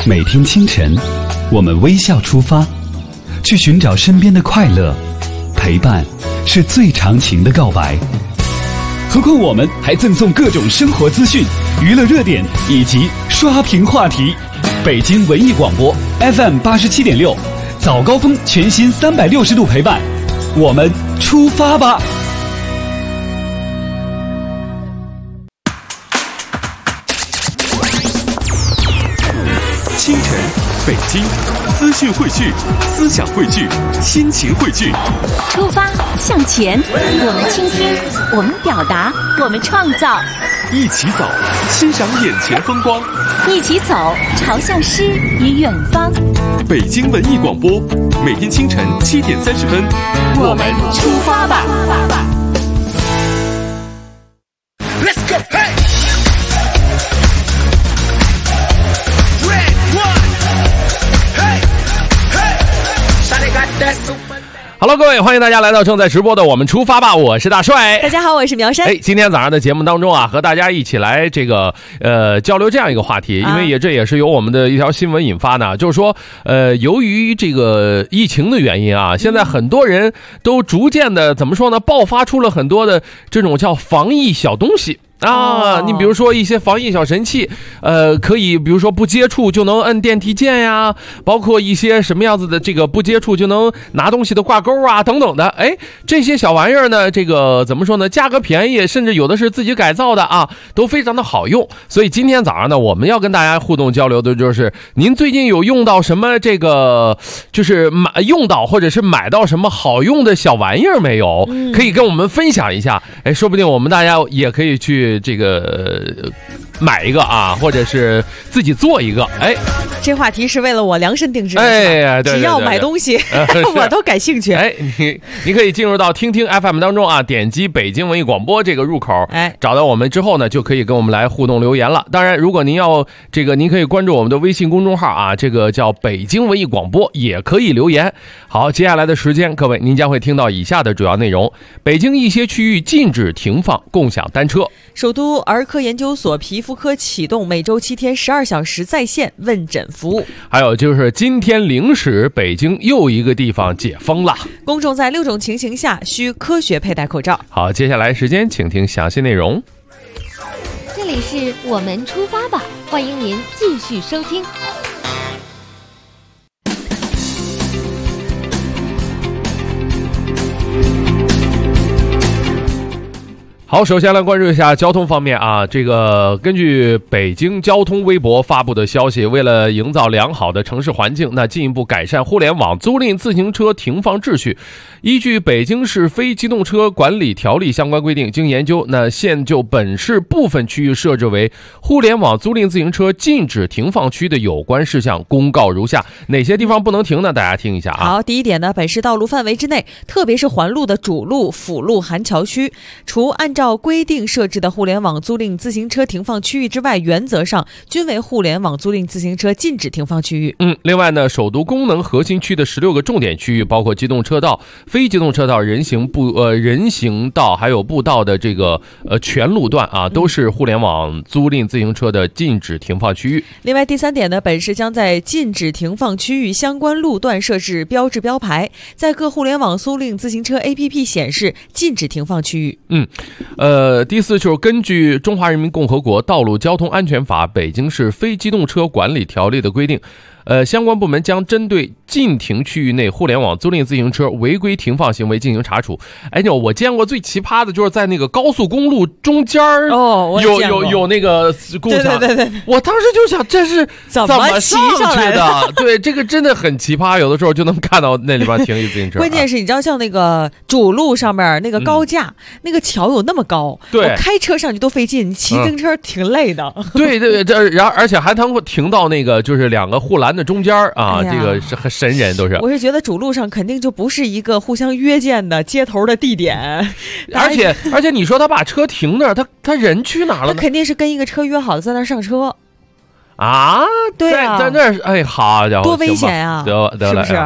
每天清晨，我们微笑出发，去寻找身边的快乐。陪伴是最长情的告白。何况我们还赠送各种生活资讯、娱乐热点以及刷屏话题。北京文艺广播 FM 87.6，早高峰全新360度陪伴，我们出发吧！ 清晨，北京，资讯汇聚，思想汇聚，心情汇聚。 出发向前，我们倾听，我们表达，我们创造。 一起走，欣赏眼前风光。 一起走，朝向诗与远方。 北京文艺广播，每天清晨7点30分， 我们出发吧。 Let's go, hey! Hello， 各位，欢迎大家来到正在直播的我们出发吧，我是大帅。 大家好，我是苗山。 今天早上的节目当中啊，和大家一起来交流这样一个话题，因为这也是由我们的一条新闻引发的，就是说由于这个疫情的原因啊，现在很多人都逐渐的怎么说呢，爆发出了很多的这种叫防疫小东西。你比如说一些防疫小神器，可以比如说不接触就能摁电梯键呀，包括一些什么样子的这个不接触就能拿东西的挂钩啊等等的。这些小玩意儿呢，这个怎么说呢，价格便宜，甚至有的是自己改造的啊，都非常的好用。所以今天早上呢，我们要跟大家互动交流的就是您最近有用到什么这个就是用到或者是买到什么好用的小玩意儿没有，可以跟我们分享一下。说不定我们大家也可以去这个买一个啊，或者是自己做一个。 这话题是为了我量身定制的。 对， 只要买东西我都感兴趣。 你可以进入到听听 FM 当中啊，点击北京文艺广播这个入口，找到我们之后呢，就可以跟我们来互动留言了。当然，如果您要这个，您可以关注我们的微信公众号啊，这个叫北京文艺广播，也可以留言。好，接下来的时间，各位您将会听到以下的主要内容：北京一些区域禁止停放共享单车。 首都儿科研究所皮肤科启动每周7天12小时在线问诊服务。 还有就是今天0时，北京又一个地方解封了。 公众在6种情形下需科学佩戴口罩。 好，接下来时间请听详细内容。 这里是我们出发吧，欢迎您继续收听。 好，首先来关注一下交通方面啊。这个根据北京交通微博发布的消息，为了营造良好的城市环境，那进一步改善互联网租赁自行车停放秩序，依据北京市非机动车管理条例相关规定，经研究，那现就本市部分区域设置为互联网租赁自行车禁止停放区的有关事项公告如下。哪些地方不能停呢？大家听一下啊。 好，第一点呢，本市道路范围之内，特别是环路的主路、辅路、涵桥区，除按照规定设置的互联网租赁自行车停放区域之外，原则上均为互联网租赁自行车禁止停放区域。 另外呢，首都功能核心区的16个重点区域，包括机动车道、非机动车道、人行道还有步道的这个全路段啊，都是互联网租赁自行车的禁止停放区域。 另外第三点呢，本市将在禁止停放区域相关路段设置标志标牌，在各互联网租赁自行车 APP 显示禁止停放区域。 第四就是根据《中华人民共和国道路交通安全法》、北京市非机动车管理条例的规定，相关部门将针对禁停区域内互联网租赁自行车违规停放行为进行查处。我见过最奇葩的就是在那个高速公路中间有那个共享， 对， 我当时就想这是怎么上去的？对，这个真的很奇葩，有的时候就能看到那里边停一自行车。 关键是你知道，像那个主路上面那个高架，那个桥有那么高， 对， 我开车上去都费劲，骑自行车挺累的。 对，而且还能够停到那个就是两个护栏的中间啊，这个是很神人都是。 我是觉得主路上肯定就不是一个互相约见的接头的地点， 而且你说他把车停那儿，他人去哪了呢？ 他肯定是跟一个车约好在那儿上车啊。 对啊， 在那儿，好家伙， 多危险啊！ 得了， 是不是？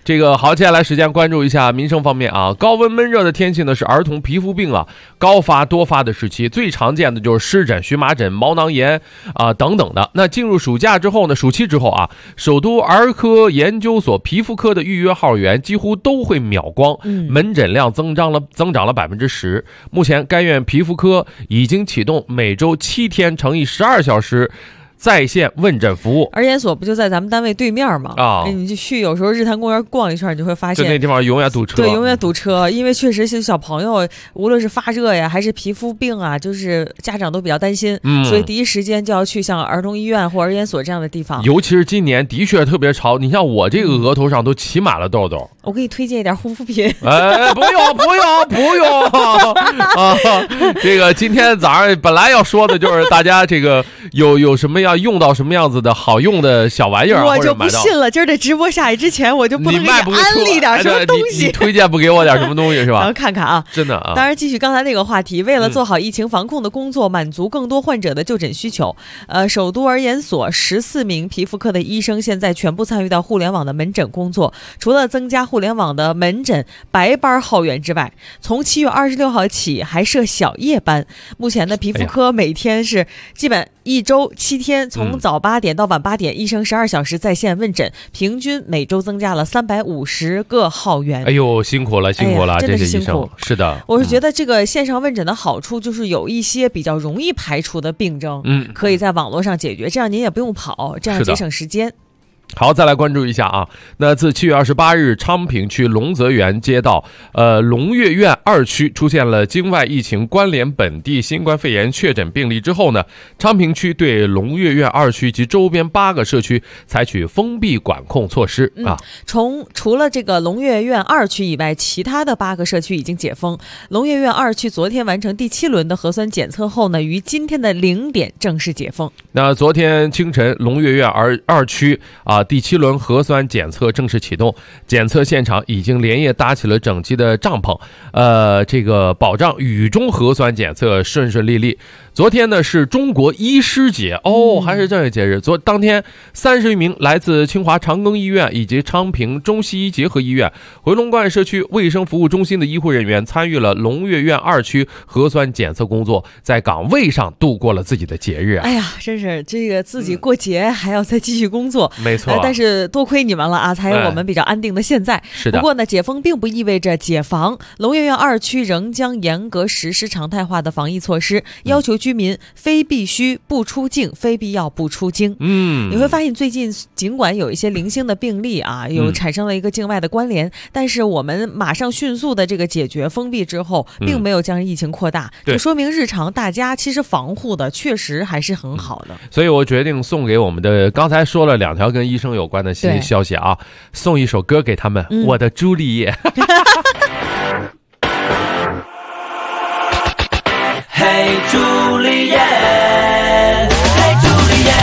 这个好，接下来时间关注一下民生方面啊。高温闷热的天气呢，是儿童皮肤病啊高发多发的时期，最常见的就是湿疹、荨麻疹、毛囊炎等等的。那进入暑假之后呢，暑期之后啊，首都儿科研究所皮肤科的预约号源几乎都会秒光，门诊量增长了10%。目前该院皮肤科已经启动每周7天乘以12小时。在线问诊服务， 儿研所不就在咱们单位对面吗？你就去，有时候日坛公园逛一圈，你就会发现， 就那地方永远堵车。 对，永远堵车，因为确实是小朋友，无论是发热呀，还是皮肤病啊，就是家长都比较担心，所以第一时间就要去像儿童医院或儿研所这样的地方。 尤其是今年的确特别潮，你像我这个额头上都起满了痘痘。 我给你推荐一点护肤品。 不用啊！这个今天早上本来要说的就是大家这个有什么要用到什么样子的好用的小玩意儿， 我就不信了。今儿这直播下去之前，我就不能给你安利点什么东西。 你推荐不给我点什么东西是吧？ 咱们看看啊， 真的啊。 当然，继续刚才那个话题，为了做好疫情防控的工作，满足更多患者的就诊需求，首都儿研所14名皮肤科的医生现在全部参与到互联网的门诊工作。除了增加互联网的门诊白班号源之外，从7月26号起还设小夜班。目前的皮肤科每天是基本1周7天，从早8点到晚8点，医生12小时在线问诊，平均每周增加了350个号源。 哎呦，辛苦了，真的是辛苦。 是的， 我是觉得这个线上问诊的好处就是有一些比较容易排除的病症，可以在网络上解决，这样您也不用跑，这样节省时间。 好，再来关注一下啊。那自7月28日，昌平区龙泽园街道龙悦苑2区出现了境外疫情关联本地新冠肺炎确诊病例之后呢，昌平区对龙悦苑2区及周边8个社区采取封闭管控措施啊。 除了这个龙悦苑2区以外，其他的8个社区已经解封。龙悦苑2区昨天完成第7轮的核酸检测后呢，于今天的0点正式解封。 那昨天清晨，龙悦苑2区第7轮核酸检测正式启动，检测现场已经连夜搭起了整齐的帐篷，这个保障雨中核酸检测顺顺利利。昨天呢是中国医师节还是这个节日。当天30余名来自清华长庚医院以及昌平中西医结合医院、回龙观社区卫生服务中心的医护人员参与了龙悦苑2区核酸检测工作，在岗位上度过了自己的节日啊。 哎呀，真是这个自己过节还要再继续工作， 没错。 但是多亏你们了啊，才有我们比较安定的现在。 是的。 不过呢，解封并不意味着解防，龙悦苑2区仍将严格实施常态化的防疫措施，要求居民非必须不出境，非必要不出京。你会发现最近尽管有一些零星的病例啊，有产生了一个境外的关联，但是我们马上迅速的这个解决封闭之后，并没有将疫情扩大，就说明日常大家其实防护的确实还是很好的。 所以我决定送给我们的刚才说了2条跟医生有关的新消息啊，送一首歌给他们，我的朱丽叶。 嘿，朱丽叶，嘿，朱丽叶。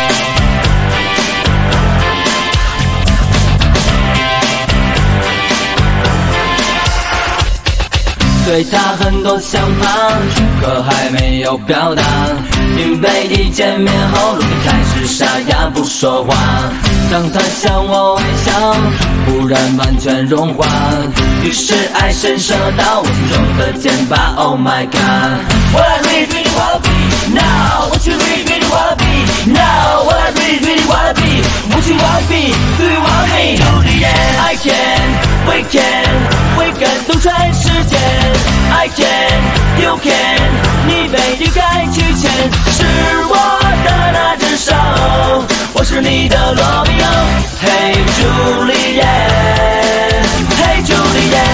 对他很多想法，可还没有表达，因为一见面后，容易开始沙哑不说话。当他向我微笑，忽然完全融化，于是爱深深到我心中的茧拔。Oh my God, what I really really wanna be now, what you really really wanna be now, what I really really wanna be, what you wanna be, do you want me? 朱丽叶 I can, we can, we can 动全世界。I can, you can, 你被离开去牵，是我的那只手，我是你的罗密欧。嘿，朱丽叶，嘿，朱丽叶。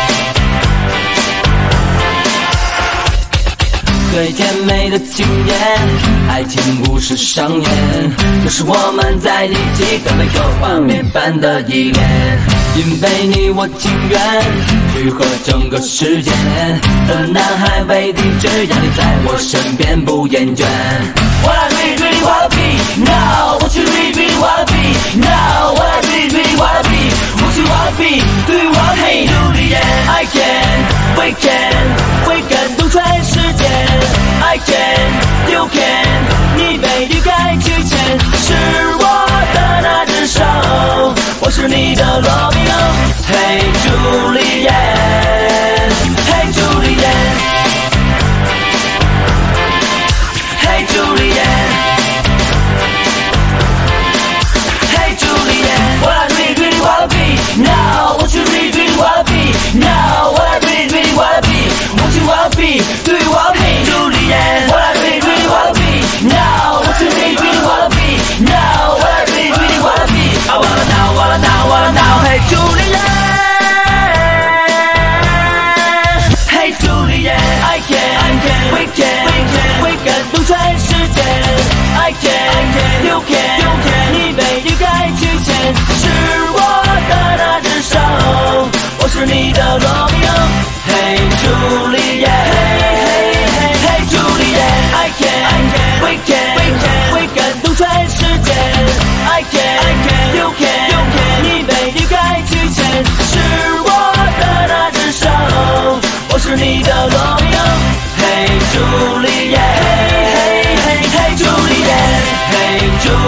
最甜美的情言，爱情故事上演，这是我们在一起更没有画面般的依恋。因为你我情愿去和整个世界的男孩为敌，只要你在我身边不厌倦。What I really really wanna be now, what you really really wanna be now, what I really really wanna be, what you wanna be, do you want me? 朱丽叶 I can, we can, we can 动全世界。I can, you can, 你被离开去牵，是我的那只手，我是你的罗密欧。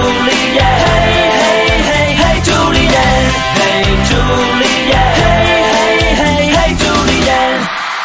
丽叶，嘿嘿嘿嘿，朱丽叶，嘿朱丽叶，嘿嘿嘿嘿，朱丽叶。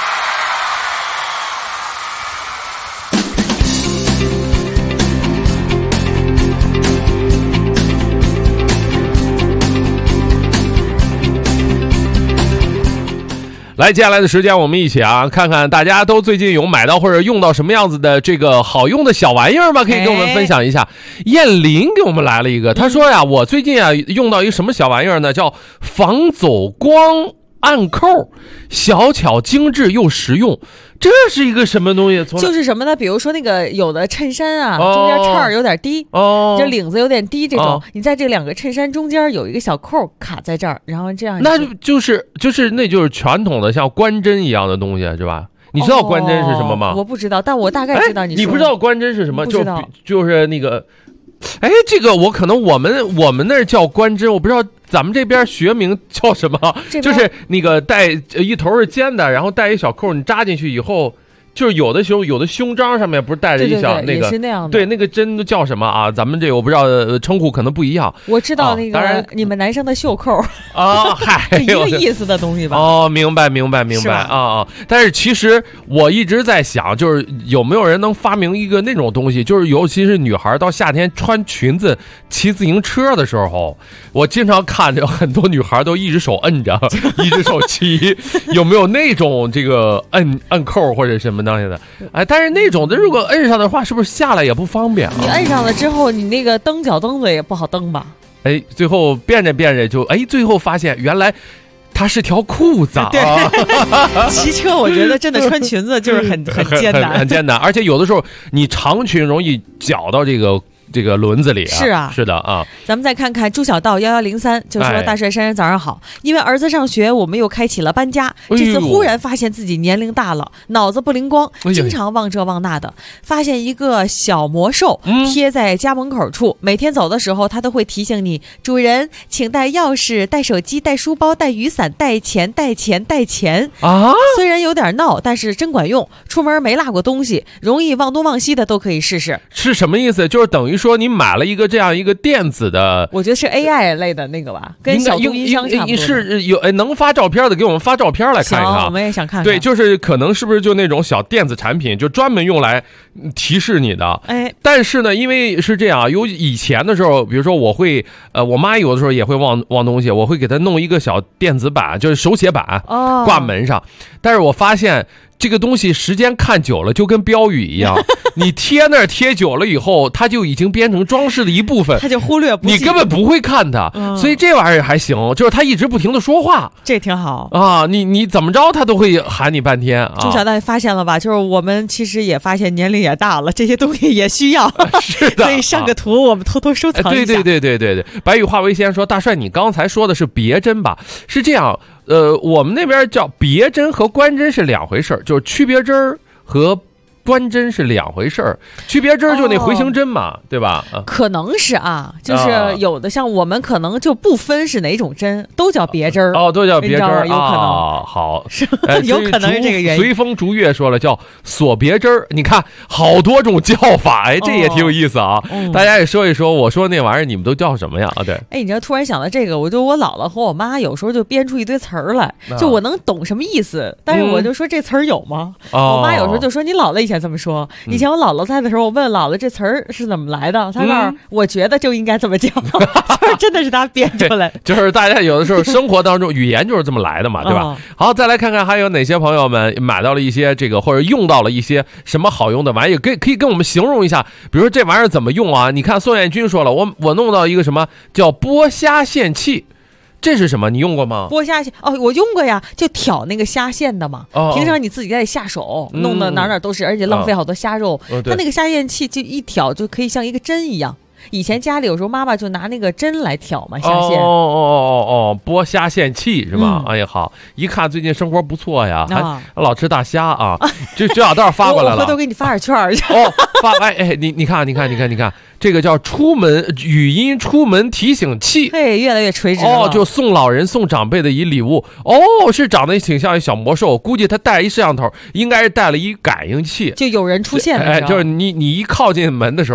来，接下来的时间我们一起看看大家都最近有买到或者用到什么样子的这个好用的小玩意儿吗？可以跟我们分享一下。燕林给我们来了一个，他说呀，我最近用到一个什么小玩意儿呢？叫防走光暗扣，小巧精致又实用。这是一个什么东西？ 就是什么呢？比如说那个有的衬衫中间叉儿有点低，就领子有点低，这种你在这两个衬衫中间有一个小扣卡在这儿，然后这样那就是传统的像关针一样的东西是吧？你知道关针是什么吗？ 我不知道，但我大概知道你不知道关针是什么？ 不知道， 就是那个。这个我们那儿叫关针，我不知道咱们这边学名叫什么，就是那个带一头是尖的，然后带一小扣，你扎进去以后，就是有的时候有的胸章上面不是带着一小那个，也是那样的。 对，那个针都叫什么啊？咱们这个我不知道称呼可能不一样。 我知道那个，当然你们男生的袖扣嗨， 是一个意思的东西吧？ 明白啊！但是其实我一直在想，就是有没有人能发明一个那种东西，就是尤其是女孩到夏天穿裙子骑自行车的时候，我经常看着很多女孩都一只手摁着，一只手骑，有没有那种这个摁扣或者什么东西的？但是那种的如果摁上的话，是不是下来也不方便啊？ 你摁上了之后，你那个蹬脚蹬子也不好蹬吧？ 最后变着就最后发现原来它是条裤子。 对，骑车我觉得真的穿裙子就是很艰难， 很艰难，而且有的时候你长裙容易绞到这个轮子里是啊， 是的啊。 咱们再看看朱小道1103就说，大帅珊珊早上好，因为儿子上学，我们又开启了搬家。这次忽然发现自己年龄大了，脑子不灵光，经常忘这忘那的。发现一个小魔兽贴在家门口处，每天走的时候，他都会提醒你，主人请带钥匙、带手机、带书包、带雨伞、带钱啊！虽然有点闹，但是真管用。出门没落过东西，容易忘东忘西的都可以试试。 是什么意思？就是等于说你买了一个这样一个电子的， 我觉得是 AI 类的那个吧，跟小度音箱差不多。 是有能发照片的，给我们发照片来看一看。 我们也想看看。 对，就是可能是不是就那种小电子产品，就专门用来提示你的。但是呢，因为是这样，有以前的时候，比如说我会我妈有的时候也会忘东西，我会给她弄一个小电子版，就是手写版挂门上。但是我发现这个东西时间看久了就跟标语一样，你贴那儿贴久了以后，它就已经变成装饰的一部分， 它就忽略不计， 你根本不会看它。所以这玩意儿还行，就是它一直不停的说话， 这挺好啊。你怎么着它都会喊你半天啊。 朱小蛋发现了吧？就是我们其实也发现年龄也大了，这些东西也需要。 是的， 所以上个图我们偷偷收藏一下。 对。白羽化为仙说，大帅你刚才说的是别针吧？是这样。我们那边叫别针和关针是两回事，就是区别针和关针是两回事儿。区别针就那回形针嘛，对吧？ 可能是就是有的像我们可能就不分是哪种针，都叫别针都叫别针有可能好， 有可能是这个原因。 随风逐月说了叫锁别针，你看好多种叫法，这也挺有意思啊。大家也说一说，我说那玩意儿你们都叫什么呀？对， 你知道突然想到这个，我姥姥和我妈有时候就编出一堆词儿来，就我能懂什么意思，但是我就说这词儿有吗？我妈有时候就说你姥姥以前这么说，以前我姥姥在的时候，我问姥姥这词儿是怎么来的，她告诉我觉得就应该这么叫，就是真的是她编出来。 就是大家有的时候生活当中语言就是这么来的嘛，对吧？好，再来看看还有哪些朋友们买到了一些这个或者用到了一些什么好用的玩意，可以跟我们形容一下，比如说这玩意儿怎么用啊？你看宋彦军说了，我弄到一个什么叫剥虾线器。这是什么？你用过吗？ 剥虾线我用过呀，就挑那个虾线的嘛。平常你自己在下手，弄得哪都是，而且浪费好多虾肉。它那个虾线器就一挑就可以像一个针一样。以前家里有时候妈妈就拿那个针来挑嘛，虾线。 剥虾线器是吧？哎呀好，一看最近生活不错呀，还老吃大虾啊。这小道发过来了， 我回头给你发点券儿。 你看，这个叫语音出门提醒器， 越来越垂直了。 就送老人送长辈的一礼物。是长得挺像一小魔兽，估计他带一摄像头，应该是带了一感应器， 就有人出现的时候， 就是你一靠近门的时候，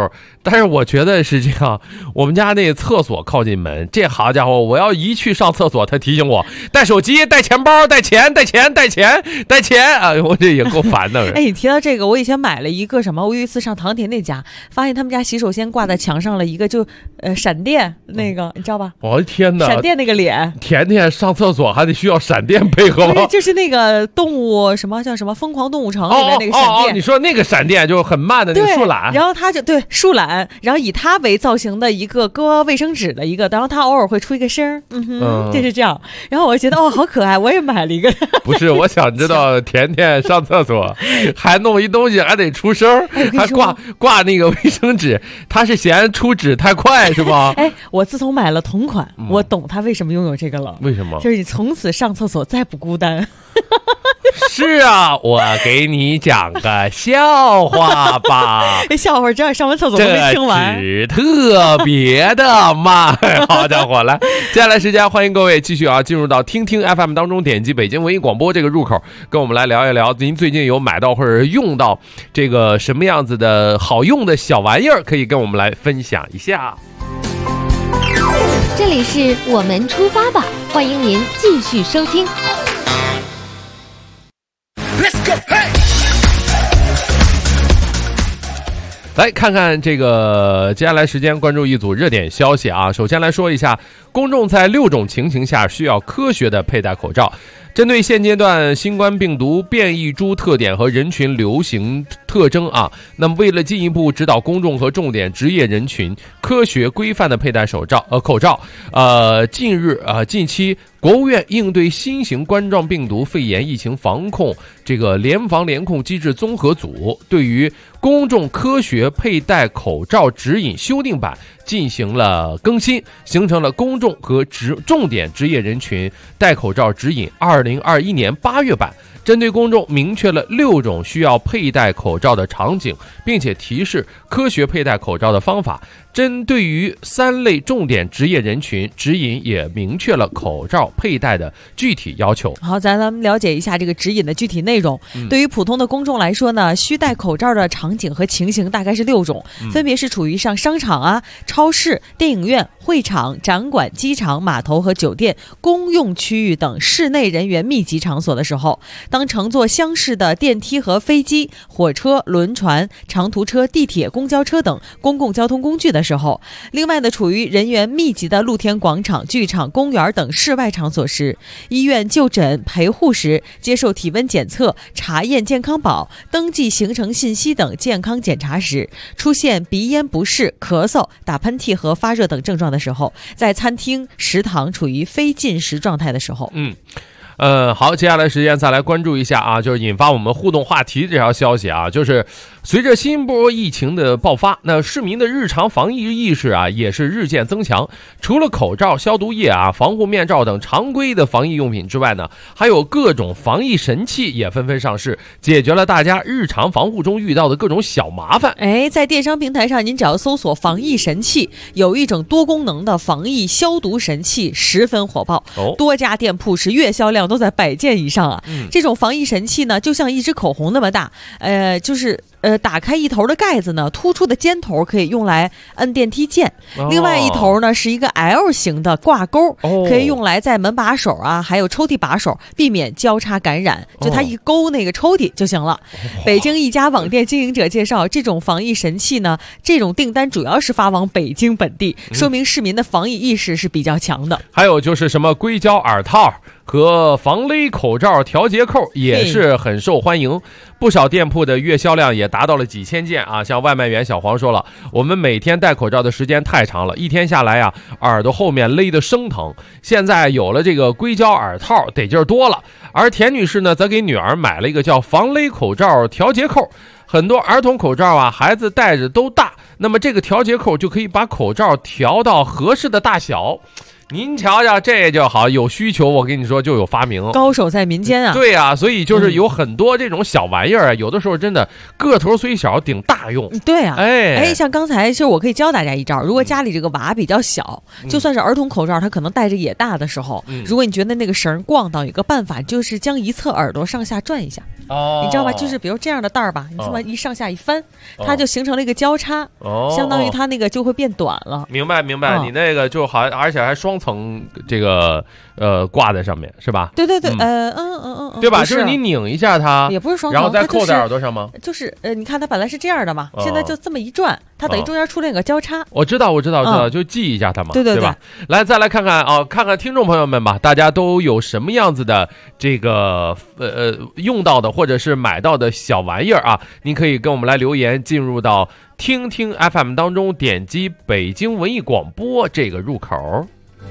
但是我觉得是这样，我们家那厕所靠近门，这好家伙，我要一去上厕所，他提醒我带手机、带钱包、带钱啊！我这也够烦的。 哎，你提到这个，我以前买了一个什么？我有一次上唐田那家，发现他们家洗手间挂在墙上了一个闪电那个，你知道吧？ 我的天哪！ 闪电那个脸， 甜甜上厕所还得需要闪电配合吗？ 不是，就是那个动物什么叫什么《疯狂动物城》里面那个闪电。 你说那个闪电就是很慢的那个树懒， 然后它就对树懒，然后以它为造型的一个搁卫生纸的一个，然后它偶尔会出一个声，就是这样。然后我就觉得好可爱，我也买了一个。 不是，我想知道甜甜上厕所还弄一东西还得出声，还挂那个卫生纸，他是嫌出纸太快是吧？ 哎，我自从买了同款，我懂他为什么拥有这个了。 为什么？ 就是你从此上厕所再不孤单。 是啊，我给你讲个笑话吧。 笑话，只要上完厕所都没听完。 这是特别的慢。好家伙，来，接下来时间欢迎各位继续进入到听听 FM 当中，点击北京文艺广播这个入口，跟我们来聊一聊您最近有买到或者用到这个什么样子的好用的小玩意儿，可以跟我们来分享一下。 这里是我们出发吧，欢迎您继续收听。 来看看这个接下来时间关注一组热点消息啊。首先来说一下，公众在6种情形下需要科学的佩戴口罩。针对现阶段新冠病毒变异株特点和人群流行特征啊，那么为了进一步指导公众和重点职业人群科学规范的佩戴口罩，近期国务院应对新型冠状病毒肺炎疫情防控这个联防联控机制综合组对于公众科学佩戴口罩指引修订版进行了更新，形成了公众和重点职业人群戴口罩指引2021年8月版，针对公众明确了6种需要佩戴口罩的场景，并且提示科学佩戴口罩的方法。针对于3类重点职业人群，指引也明确了口罩佩戴的具体要求。 好，咱们了解一下这个指引的具体内容。对于普通的公众来说呢，需戴口罩的场景和情形大概是6种，分别是处于上商场啊、超市、电影院、会场、展馆、机场、码头和酒店、公用区域等室内人员密集场所的时候，当乘坐厢式的电梯和飞机、火车、轮船、长途车、地铁、公交车等公共交通工具的时候，另外呢，处于人员密集的露天广场、剧场、公园等室外场所时，医院就诊陪护时，接受体温检测、查验健康宝、登记行程信息等健康检查时，出现鼻咽不适、咳嗽、打喷嚏和发热等症状的时候，在餐厅、食堂处于非进食状态的时候。 好，接下来时间再来关注一下啊，就是引发我们互动话题这条消息啊，就是随着新波疫情的爆发，那市民的日常防疫意识啊也是日渐增强。除了口罩、消毒液啊、防护面罩等常规的防疫用品之外呢，还有各种防疫神器也纷纷上市，解决了大家日常防护中遇到的各种小麻烦。 在电商平台上，您只要搜索防疫神器，有一种多功能的防疫消毒神器十分火爆，多家店铺是月销量都在100件以上啊。这种防疫神器呢，就像一支口红那么大，打开一头的盖子呢，突出的尖头可以用来摁电梯键，另外一头呢是一个 L 型的挂钩，可以用来在门把手啊，还有抽屉把手，避免交叉感染，就它一勾那个抽屉就行了。北京一家网店经营者介绍，这种防疫神器呢，这种订单主要是发往北京本地，说明市民的防疫意识是比较强的。 还有就是什么硅胶耳套和防勒口罩调节扣也是很受欢迎，不少店铺的月销量也达到了几千件啊。像外卖员小黄说了，我们每天戴口罩的时间太长了，一天下来啊，耳朵后面勒得生疼，现在有了这个硅胶耳套得劲儿多了。而田女士呢，则给女儿买了一个叫防勒口罩调节扣，很多儿童口罩啊，孩子戴着都大，那么这个调节扣就可以把口罩调到合适的大小。 您瞧瞧，这就好，有需求，我跟你说就有发明， 高手在民间啊。 对啊，所以就是有很多这种小玩意儿啊，有的时候真的个头虽小，顶大用。 对啊， 哎， 像刚才其实我可以教大家一招，如果家里这个娃比较小，就算是儿童口罩，他可能戴着也大的时候，如果你觉得那个绳逛到，有个办法就是将一侧耳朵上下转一下。你知道吧？就是比如这样的带儿吧，你这么一上下一翻，它就形成了一个交叉，相当于它那个就会变短了。 明白，你那个就好，而且还双层这个挂在上面是吧？ 对，对吧？ 就是你拧一下它， 也不是双层， 然后再扣在耳朵上吗？ 就是你看它本来是这样的嘛，现在就这么一转，它等于中间出了一个交叉。 我知道，就记一下它嘛， 对吧？来，再来看看啊，看看听众朋友们吧，大家都有什么样子的这个用到的或者是买到的小玩意儿啊？您可以跟我们来留言，进入到听听 FM 当中，点击北京文艺广播这个入口。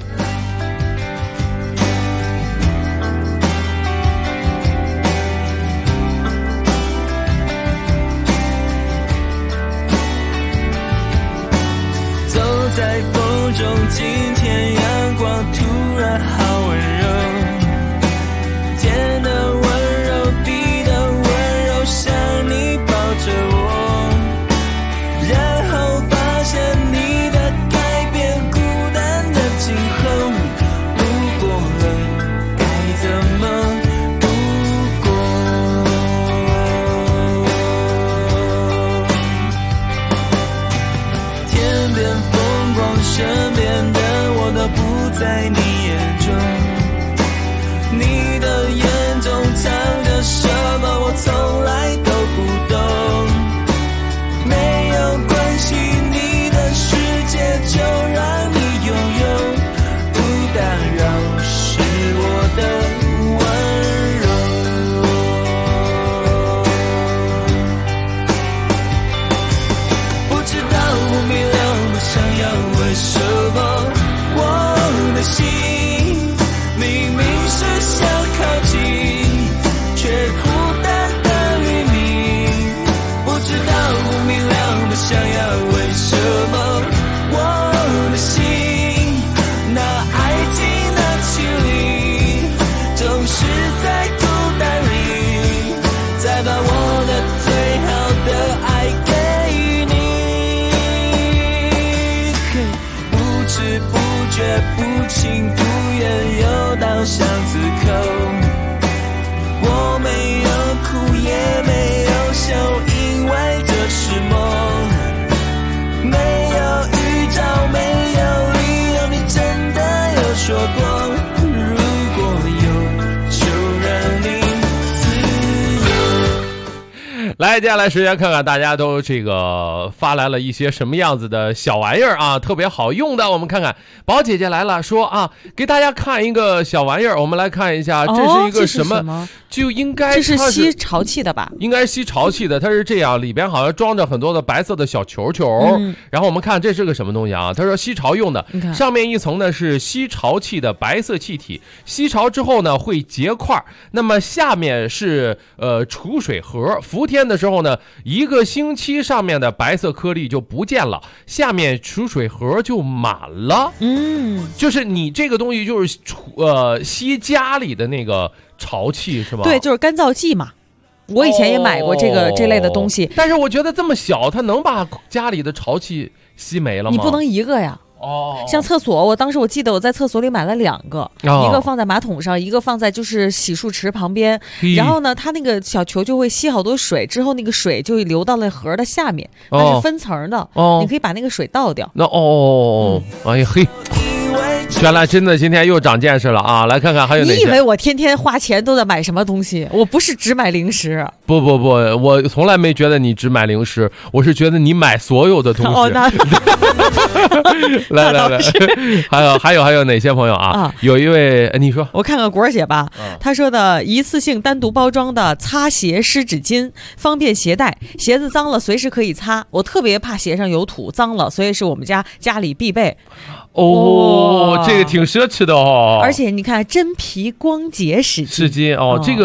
走在风中，今天阳光突然好温柔，天的温柔，地的温柔，像你抱着我，然后发现你的改变，孤单的今后，路过了该怎么度过？天边风光，身边的我都不在你眼中，你的眼中藏着什么，我从来都不懂。没有关系，你的世界就让你拥有，不打扰是我的温柔。不知道，不明了，不想要，为什么我的心明明是想靠近，却孤单的黎明。不知道，不明了，不想要，为什么我的心那爱情那距离，总是在孤单里，再把我的最好的爱给你。不知不觉，不情不愿，又到巷子口，我没有哭也没有笑，因为这是梦，没有预兆，没有理由，你真的有说过，如果有就让你自由。 来，接下来时间看看大家都这个发来了一些什么样子的小玩意儿啊，特别好用的。我们看看，宝姐姐来了，说啊，给大家看一个小玩意儿，我们来看一下，这是一个什么？就应该这是吸潮气的吧？ 应该是吸潮气的，它是这样，里边好像装着很多的白色的小球球。然后我们看这是个什么东西啊？他说吸潮用的，上面一层呢是吸潮气的白色气体，吸潮之后呢会结块，那么下面是储水盒，伏天的时候呢，1个星期上面的白色颗粒就不见了，下面储水盒就满了。就是你这个东西就是吸家里的那个潮气是吧？ 对，就是干燥剂嘛。我以前也买过这类的东西， 但是我觉得这么小，它能把家里的潮气吸没了吗？ 你不能一个呀。像厕所，当时我记得我在厕所里买了2个，一个放在马桶上，一个放在就是洗漱池旁边。然后呢，它那个小球就会吸好多水，之后那个水就流到了盒的下面，它是分层的，你可以把那个水倒掉。 哎呀嘿。原来真的今天又长见识了啊！来看看还有哪些。 你以为我天天花钱都在买什么东西？我不是只买零食。 不，我从来没觉得你只买零食，我是觉得你买所有的东西。来，还有哪些朋友啊？有一位，你说， 我看看果儿姐吧，她说的一次性单独包装的擦鞋湿纸巾，方便携带，鞋子脏了随时可以擦。我特别怕鞋上有土脏了，所以是我们家里必备。 这个挺奢侈的哦。 而且你看真皮光洁湿巾哦，这个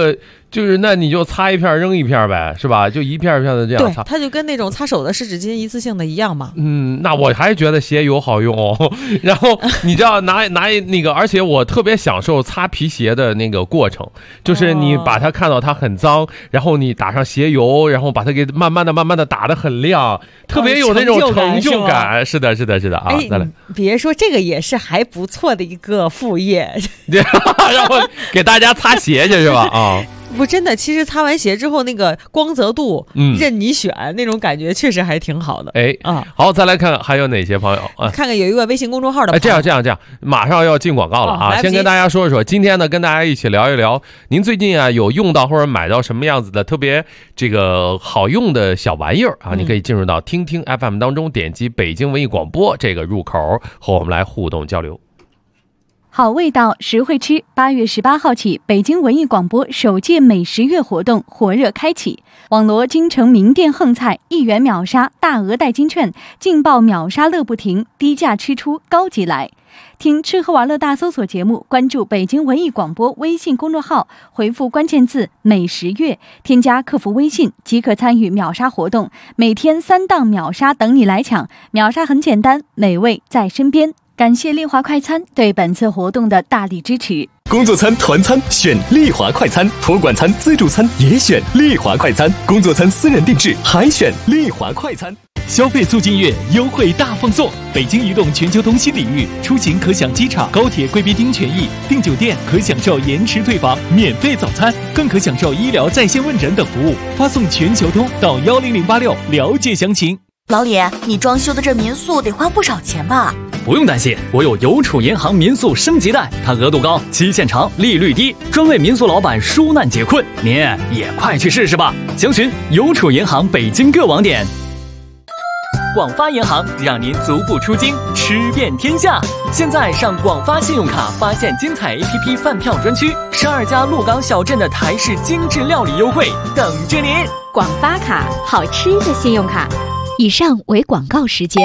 就是那你就擦一片扔一片呗，是吧？就一片一片的这样擦。 对，它就跟那种擦手的湿纸巾一次性的一样嘛。 那我还觉得鞋油好用哦。然后你知道拿那个，而且我特别享受擦皮鞋的那个过程，就是你把它看到它很脏，然后你打上鞋油，然后把它给慢慢的打得很亮，特别有那种成就感。是的啊！再来， 别说这个也是还不错的一个副业， 然后给大家擦鞋去是吧？啊。 不，真的，其实擦完鞋之后那个光泽度，任你选，那种感觉确实还挺好的。 好，再来看看还有哪些朋友啊？ 看看有一个微信公众号的朋友。 这样，马上要进广告了啊！先跟大家说一说，今天呢跟大家一起聊一聊，您最近啊有用到或者买到什么样子的特别这个好用的小玩意儿啊？你可以进入到听听 FM 当中，点击北京文艺广播这个入口，和我们来互动交流。 好味道，实惠吃。8月18号起，北京文艺广播首届美食月活动火热开启，网罗京城名店横菜，1元秒杀，大额代金券，劲爆秒杀乐不停，低价吃出高级来。听吃喝玩乐大搜索节目，关注北京文艺广播微信公众号，回复关键字美食月，添加客服微信即可参与秒杀活动，每天3档秒杀等你来抢。秒杀很简单，美味在身边。感谢丽华快餐对本次活动的大力支持。 工作餐、团餐选丽华快餐，托管餐、自助餐也选丽华快餐，工作餐私人定制还选丽华快餐。消费促进月优惠大放送，北京移动全球通新礼遇，出行可享机场、高铁贵宾厅权益，订酒店可享受延迟退房、免费早餐，更可享受医疗在线问诊等服务。发送全球通到10086了解详情。 老李，你装修的这民宿得花不少钱吧？ 不用担心，我有邮储银行民宿升级贷，它额度高，期限长，利率低，专为民宿老板纾难解困。您也快去试试吧！详询邮储银行北京各网点。广发银行让您足不出京，吃遍天下。现在上广发信用卡发现精彩 APP 饭票专区，12家鹿港小镇的台式精致料理优惠等着您。 广发卡，好吃的信用卡。以上为广告时间。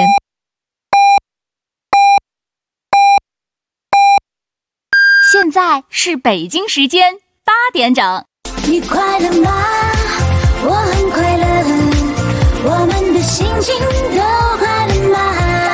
现在是北京时间8点整。 你快乐吗？我很快乐，我们的心情都快乐吗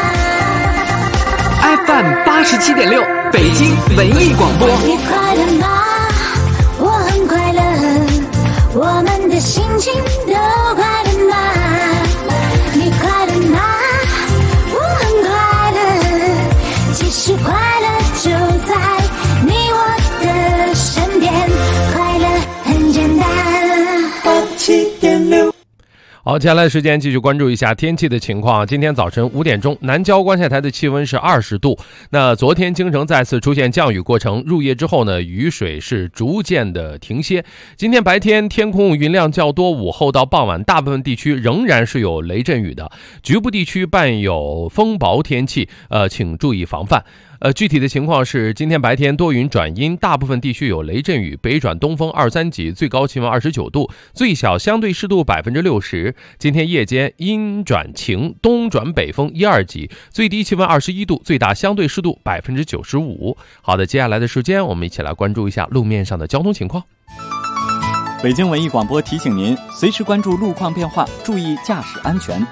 ？FM 87.6，北京文艺广播。 你快乐吗？我很快乐，我们的心情都快乐吗？你快乐吗？我很快乐，其实快乐就在你我的身边，快乐很简单。87.6。 好，接下来的时间继续关注一下天气的情况。今天早晨5点钟，南郊观赛台的气温是20度。那昨天京城再次出现降雨过程，入夜之后呢，雨水是逐渐的停歇。今天白天天空云量较多，午后到傍晚大部分地区仍然是有雷阵雨的，局部地区伴有风雹天气，请注意防范。具体的情况是，今天白天多云转阴，大部分地区有雷阵雨，北转东风2、3级，最高气温29度，最小相对湿度60%。今天夜间阴转晴，东转北风1、2级，最低气温21度，最大相对湿度95%。好的，接下来的时间我们一起来关注一下路面上的交通情况。 北京文艺广播提醒您，随时关注路况变化，注意驾驶安全。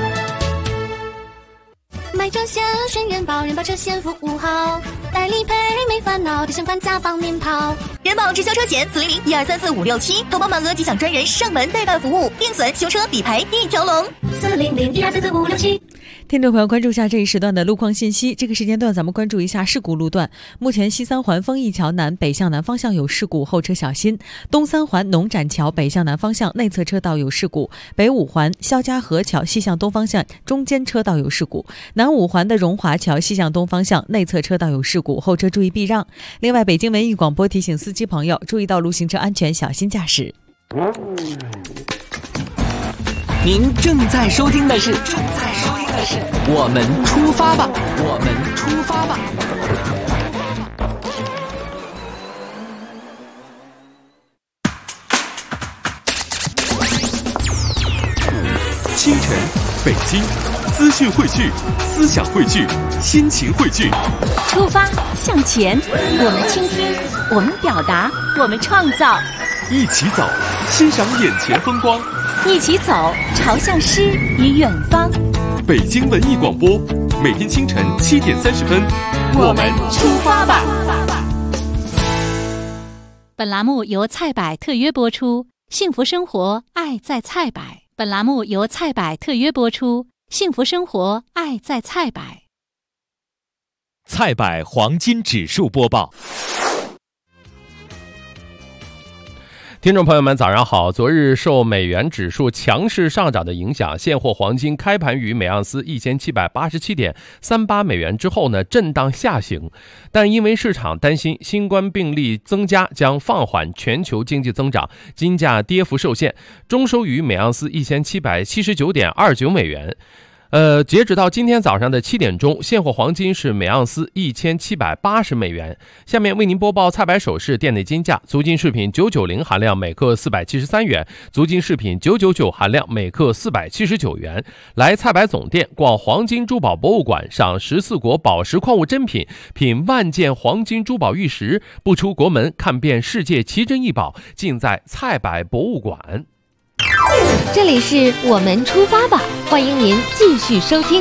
买车险选人保，人保车险服务好，代理赔没烦恼，提前款加帮您跑。 人保直销车险400-1234567，投保满额即享专人上门代办服务，定损、修车、理赔一条龙。 400-1234567。 听众朋友，关注一下这一时段的路况信息。这个时间段咱们关注一下事故路段。目前西三环丰益桥南北向南方向有事故，后车小心。东三环农展桥北向南方向内侧车道有事故。北五环肖家河桥西向东方向中间车道有事故。南五环的荣华桥西向东方向内侧车道有事故，后车注意避让。另外，北京文艺广播提醒司机朋友注意道路行车安全，小心驾驶。 您正在收听的是我们出发吧，我们出发吧。 清晨，北京，资讯汇聚，思想汇聚，心情汇聚。 出发向前，我们倾听，我们表达，我们创造。 一起走，欣赏眼前风光； 一起走，朝向诗与远方。 北京文艺广播，每天清晨7点30分， 我们出发吧。 本栏目由菜百特约播出，幸福生活，爱在菜百。本栏目由菜百特约播出，幸福生活，爱在菜百。 菜百黄金指数播报。 听众朋友们早上好，昨日受美元指数强势上涨的影响，现货黄金开盘于每盎司1787.38美元之后呢，震荡下行，但因为市场担心新冠病例增加将放缓全球经济增长，金价跌幅受限，终收于每盎司1779.29美元。截止到今天早上的7点钟，现货黄金是每盎司1780美元。下面为您播报菜百首饰店内金价：足金饰品990含量每克473元，足金饰品999含量每克479元。来菜百总店逛黄金珠宝博物馆，赏14国宝石矿物珍品，品万件黄金珠宝玉石，不出国门看遍世界奇珍异宝，尽在菜百博物馆。 这里是我们出发吧，欢迎您继续收听。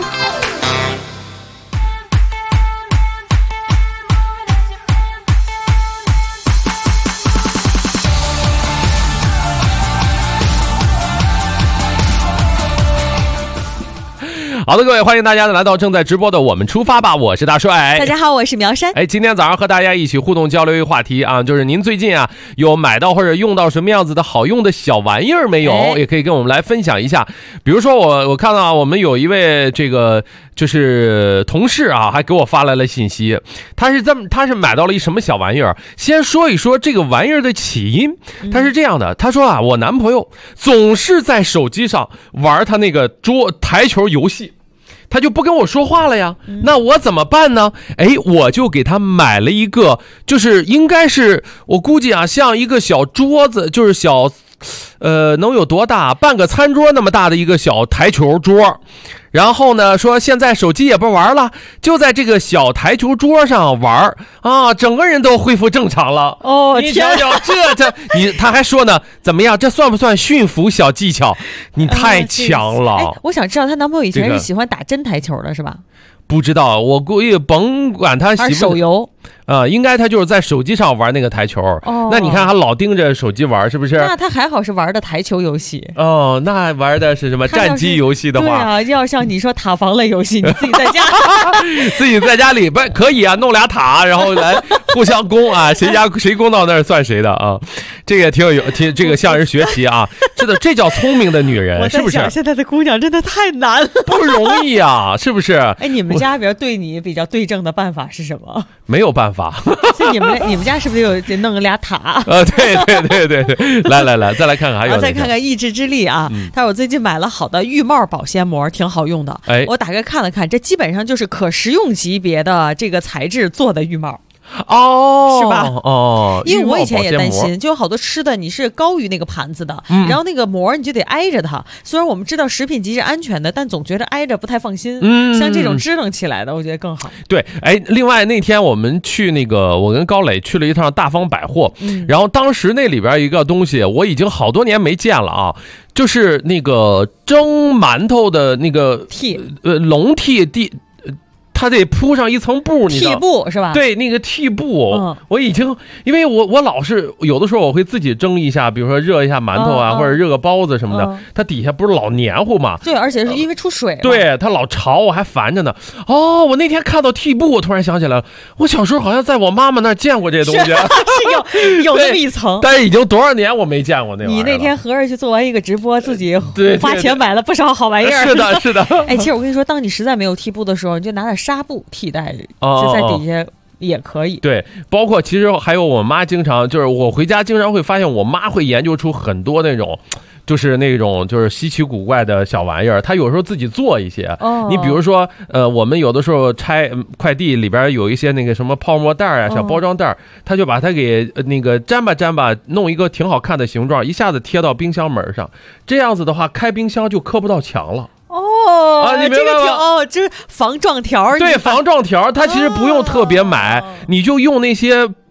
好的，各位，欢迎大家来到正在直播的我们出发吧，我是大帅。 大家好，我是苗山。 今天早上和大家一起互动交流一个话题啊，就是您最近啊有买到或者用到什么样子的好用的小玩意儿没有？也可以跟我们来分享一下。比如说我看到我们有一位这个就是同事啊，还给我发来了信息，他是买到了一什么小玩意儿？先说一说这个玩意儿的起因。他是这样的，他说啊，我男朋友总是在手机上玩他那个台球游戏。他就不跟我说话了呀，那我怎么办呢？我就给他买了一个，就是应该是我估计啊，像一个小桌子，就是小，能有多大？半个餐桌那么大的一个小台球桌。然后呢，说现在手机也不玩了，就在这个小台球桌上玩啊，整个人都恢复正常了。 哦， 你瞧瞧他还说呢，怎么样？这算不算驯服小技巧？你太强了。 我想知道她男朋友以前是喜欢打真台球的，是吧？ 不知道，我估计甭管他喜不手游应该他就是在手机上玩那个台球。那你看他老盯着手机玩，是不是？ 那他还好是玩的台球游戏。 那玩的是什么战机游戏的话？ 对啊，要像你说塔防类游戏，你自己在家自己在家里边可以啊，弄俩塔，然后来互相攻啊，谁攻到那儿算谁的啊。这个挺这个向人学习啊，这叫聪明的女人，是不是？ 现在的姑娘真的太难了， 不容易啊，是不是？ 你们家比较对你比较对症的办法是什么？ 没有办法。 所以你们家是不是得弄俩塔？ 对，来，再来看看还有。 再看看意志之力啊，他说我最近买了好的浴帽保鲜膜，挺好用的。我打开看了看，这基本上就是可食用级别的这个材质做的浴帽。是吧？因为我以前也担心，就有好多吃的你是高于那个盘子的，然后那个膜你就得挨着它。虽然我们知道食品级是安全的，但总觉得挨着不太放心。像这种支棱起来的，我觉得更好。 对，另外那天我们去我跟高磊去了一趟大方百货，然后当时那里边一个东西我已经好多年没见了啊，就是那个蒸馒头的那个笼屉它得铺上一层布，你知道屉布是吧？ 对，那个屉布，我已经，因为我老是有的时候我会自己蒸一下，比如说热一下馒头啊，或者热个包子什么的，它底下不是老黏糊嘛？ 对，而且是因为出水， 对，它老潮，我还烦着呢。我那天看到屉布，我突然想起来了，我小时候好像在我妈妈那儿见过这东西， 是有那么一层， 但是已经多少年我没见过那玩意儿了。 你那天合着去做完一个直播，自己花钱买了不少好玩意儿。 是的。 其实我跟你说，当你实在没有屉布的时候，你就拿点纱布替代，就在底下也可以。 对，包括其实还有我妈经常就是我回家经常会发现我妈会研究出很多那种就是那种就是稀奇古怪的小玩意儿，她有时候自己做一些。你比如说我们有的时候拆快递里边有一些那个什么泡沫袋啊、小包装袋，她就把它给那个粘吧，弄一个挺好看的形状，一下子贴到冰箱门上，这样子的话开冰箱就磕不到墙了。 你明白吗？这防撞条。 对，防撞条它其实不用特别买，你就用那些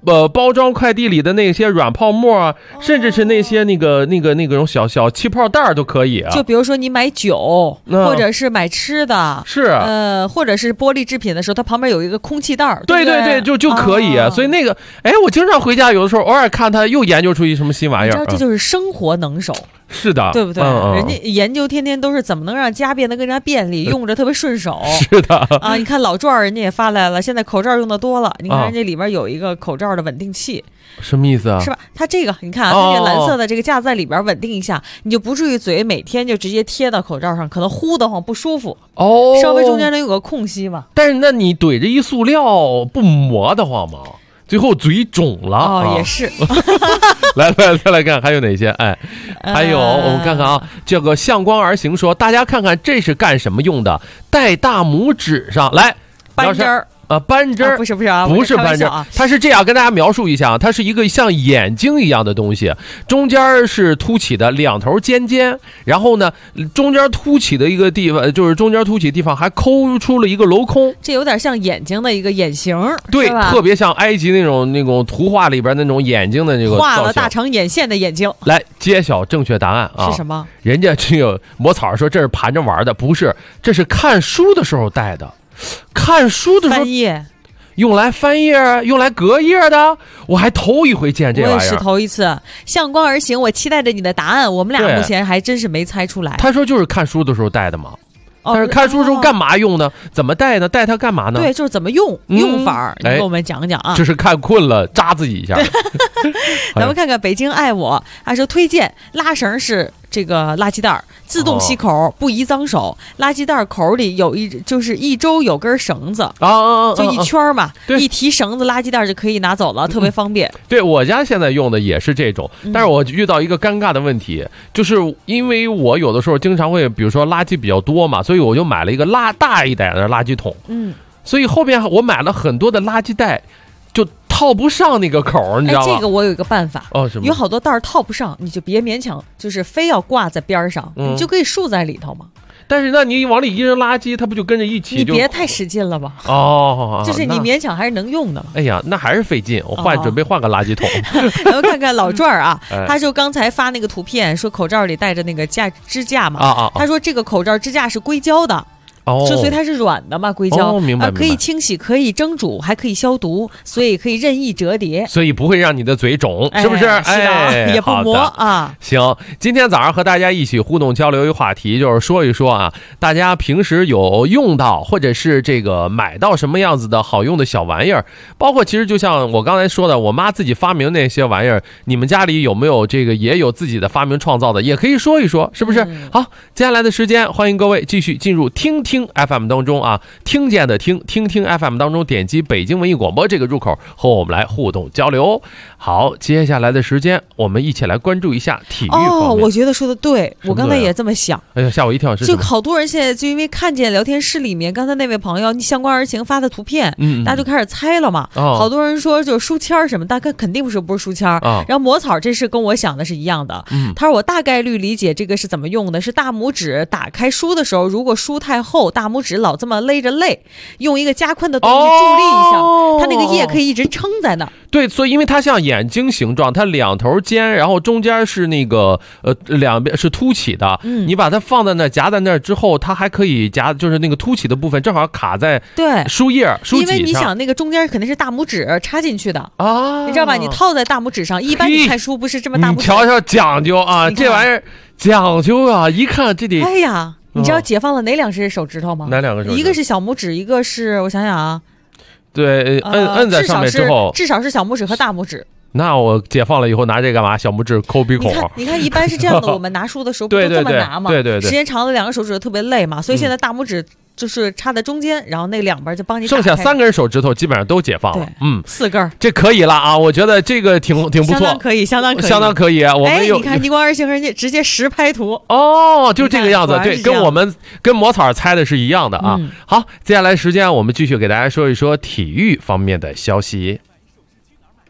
包装快递里的那些软泡沫啊，甚至是那些那种小气泡袋都可以啊。 就比如说你买酒，或者是买吃的， 是或者是玻璃制品的时候，它旁边有一个空气袋， 对，就可以。所以那个，我经常回家，有的时候偶尔看他又研究出一什么新玩意儿， 这就是生活能手。 是的， 对不对？人家研究天天都是怎么能让家变得更加便利，用着特别顺手。 是的啊，你看老壮人家也发来了，现在口罩用的多了，你看人家里面有一个口罩的稳定器。 什么意思啊？ 是吧？它这个你看啊，它这个蓝色的这个架在里边稳定一下，你就不至于嘴每天就直接贴到口罩上，可能呼得慌不舒服。稍微中间能有个空隙嘛。 但是那你怼着一塑料不磨得慌吗？最后嘴肿了也是。 再来看还有哪些？还有我们看看啊，这个向光而行说，大家看看这是干什么用的？戴大拇指上来扳针儿。 扳针不是啊， 不是扳针啊，它是这样，跟大家描述一下，它是一个像眼睛一样的东西，中间是凸起的，两头尖尖，然后呢，中间凸起的一个地方，就是中间凸起的地方还抠出了一个镂空， 这有点像眼睛的一个眼型， 对，特别像埃及那种图画里边那种眼睛的那个画了大长眼线的眼睛。 来揭晓正确答案啊！ 是什么？ 人家这个魔草说这是盘着玩的，不是，这是看书的时候戴的。看书的时候翻页， 用来翻页，用来隔页的，我还头一回见这玩意儿。 我也是头一次。向光而行，我期待着你的答案。我们俩目前还真是没猜出来。 他说就是看书的时候戴的嘛。但是看书的时候干嘛用呢？怎么戴呢？戴它干嘛呢？ 对，就是怎么用法，你给我们讲讲啊。 这是看困了扎自己一下。 咱们看看北京爱我，他说推荐拉绳是这个垃圾袋，自动吸口，不宜脏手。垃圾袋口里有一周有根绳子就一圈嘛，一提绳子，垃圾袋就可以拿走了，特别方便。 对，我家现在用的也是这种，但是我遇到一个尴尬的问题，就是因为我有的时候经常会，比如说垃圾比较多嘛，所以我就买了一个大一点的垃圾桶。所以后边我买了很多的垃圾袋，就套不上那个口，你知道吗？ 这个我有一个办法什么？ 有好多袋套不上，你就别勉强，就是非要挂在边上，你就可以竖在里头嘛。 但是那你往里一扔垃圾，它不就跟着一起？ 你别太使劲了吧？就是你勉强还是能用的嘛。 哎呀，那还是费劲，我准备换个垃圾桶。 然后看看老壮啊，他就刚才发那个图片，说口罩里带着那个支架嘛。他说这个口罩支架是硅胶的。所以它是软的嘛，硅胶， 明白， 可以清洗，可以蒸煮，还可以消毒，所以可以任意折叠， 所以不会让你的嘴肿，是不是？ 是的，也不磨啊。 行，今天早上和大家一起互动交流一个话题，就是说一说啊，大家平时有用到或者是这个买到什么样子的好用的小玩意儿，包括其实就像我刚才说的，我妈自己发明那些玩意儿，你们家里有没有这个也有自己的发明创造的，也可以说一说，是不是？好，接下来的时间，欢迎各位继续进入听 FM 当中啊，听见的听 FM 当中点击北京文艺广播这个入口和我们来互动交流。好，接下来的时间我们一起来关注一下体育方面。 我觉得说的对，我刚才也这么想。 哎呀，吓我一跳！ 就好多人现在就因为看见聊天室里面刚才那位朋友向光而行发的图片，大家就开始猜了嘛。好多人说就是书签什么，大概肯定不是书签。然后魔草这事跟我想的是一样的。他说我大概率理解这个是怎么用的，是大拇指打开书的时候，如果书太厚，大拇指老这么勒着泪，用一个加宽的东西助力一下，它那个页可以一直撑在那儿。 对，所以因为它像眼睛形状，它两头尖，然后中间是那个两边是凸起的，你把它放在那夹在那儿之后，它还可以夹，就是那个凸起的部分正好卡在书页书脊上。 因为你想那个中间肯定是大拇指插进去的啊，你知道吧？你套在大拇指上，一般你看书不是这么大拇指。 你瞧瞧讲究啊，这玩意儿讲究啊，一看这得。 哎呀。你知道解放了哪两只手指头吗？ 哪两个手指头？ 一个是小拇指，一个是我想想啊， 对，摁在上面之后， 至少是小拇指和大拇指。 那我解放了以后拿这干嘛？小拇指抠鼻孔。 你看，一般是这样的。我们拿书的时候不都这么拿吗？ 对， 时间长了两个手指头特别累嘛，所以现在大拇指就是插在中间，然后那两边就帮你打开。 剩下3根手指头基本上都解放了。 4根， 这可以了啊！我觉得这个挺不错， 相当可以。 相当可以。我们你看逆光而行，人家直接实拍图就这个样子。对，跟我们跟魔草猜的是一样的啊。好，接下来时间我们继续给大家说一说体育方面的消息。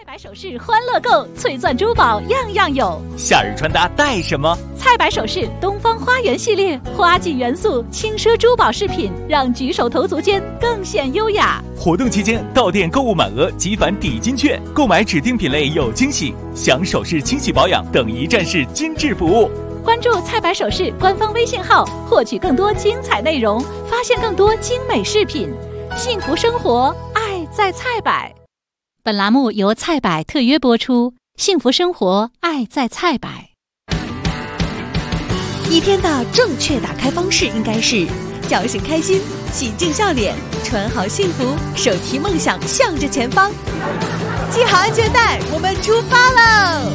白首饰欢乐购，翠钻珠宝样样有。 夏日穿搭带什么？ 菜白首饰东方花园系列，花季元素轻奢珠宝饰品，让举手投足间更显优雅。 活动期间到店购物满额即返抵金券，购买指定品类有惊喜，享首饰清洗保养等一站式精致服务。 关注菜白首饰官方微信号，获取更多精彩内容，发现更多精美饰品。幸福生活，爱在菜百。本栏目由菜百特约播出，幸福生活，爱在菜百。 一天的正确打开方式应该是叫醒开心，洗净笑脸，穿好幸福，手提梦想向着前方。系好安全带，我们出发喽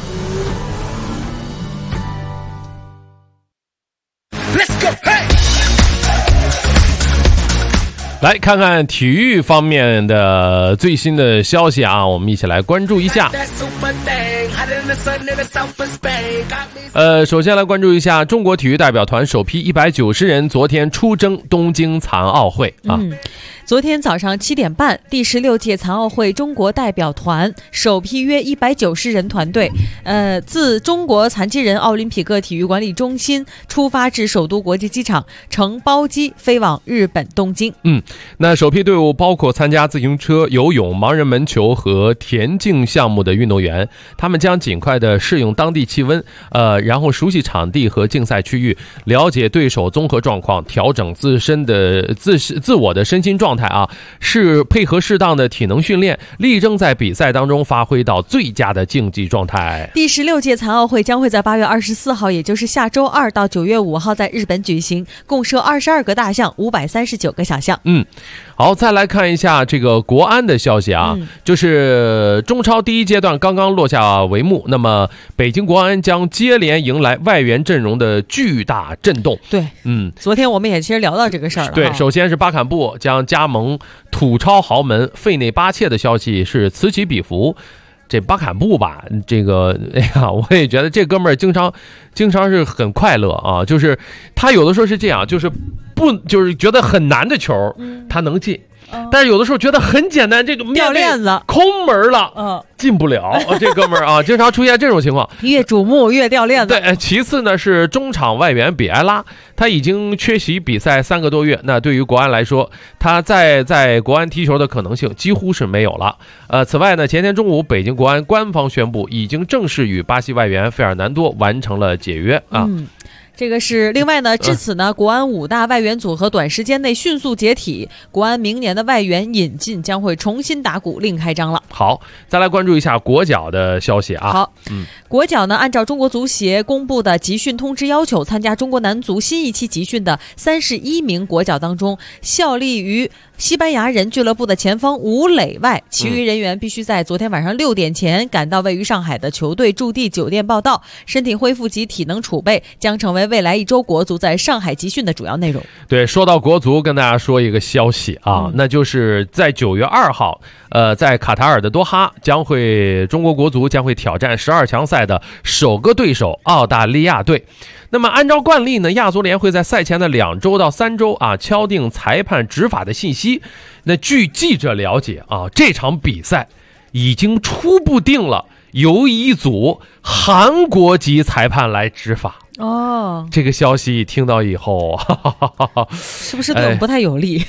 ！Let's go！ 来看看体育方面的最新的消息啊，我们一起来关注一下。首先来关注一下中国体育代表团首批190人昨天出征东京残奥会啊。 昨天早上7点半，第16届残奥会中国代表团首批约190人团队，自中国残疾人奥林匹克体育管理中心出发至首都国际机场，乘包机飞往日本东京。 那首批队伍包括参加自行车、游泳、盲人门球和田径项目的运动员，他们将尽快的适应当地气温，然后熟悉场地和竞赛区域，了解对手综合状况，调整自身的自我的身心状态啊，是配合适当的体能训练，力争在比赛当中发挥到最佳的竞技状态。 第16届残奥会将会在8月24号，也就是下周2到9月5号在日本举行，共设22个大项，539个小项。 好，再来看一下这个国安的消息啊，就是中超第一阶段刚刚落下帷幕，那么北京国安将接连迎来外援阵容的巨大震动。 对，昨天我们也其实聊到这个事儿了。 对，首先是巴坎布将加盟土超豪门费内巴切的消息是此起彼伏。这巴坎布吧，这个我也觉得这哥们儿经常是很快乐啊，就是他有的时候是这样，就是觉得很难的球他能进，但是有的时候觉得很简单，这个掉链子空门了，进不了。这哥们儿啊，经常出现这种情况， 越瞩目越掉链子。 对，其次呢是中场外援比埃拉，他已经缺席比赛3个多月，那对于国安来说，他在国安踢球的可能性几乎是没有了。此外呢，前天中午北京国安官方宣布，已经正式与巴西外援费尔南多完成了解约啊。 这个是另外呢，至此呢，国安5大外援组合短时间内迅速解体，国安明年的外援引进将会重新打鼓另开张了。 好，再来关注一下国脚的消息啊。 好，国脚呢，按照中国足协公布的集训通知要求，参加中国男足新一期集训的31名国脚当中，效力于西班牙人俱乐部的前锋吴磊外，其余人员必须在昨天晚上6点前赶到位于上海的球队驻地酒店报到，身体恢复及体能储备将成为未来1周国足在上海集训的主要内容。 对，说到国足，跟大家说一个消息啊，那就是在9月2号，在卡塔尔的多哈，中国国足将会挑战12强赛的首个对手澳大利亚队。那么按照惯例呢，亚足联会在赛前的2周到3周啊，敲定裁判执法的信息。那据记者了解啊，这场比赛已经初步定了，由一组韩国籍裁判来执法。这个消息听到以后， 是不是对我们不太有利？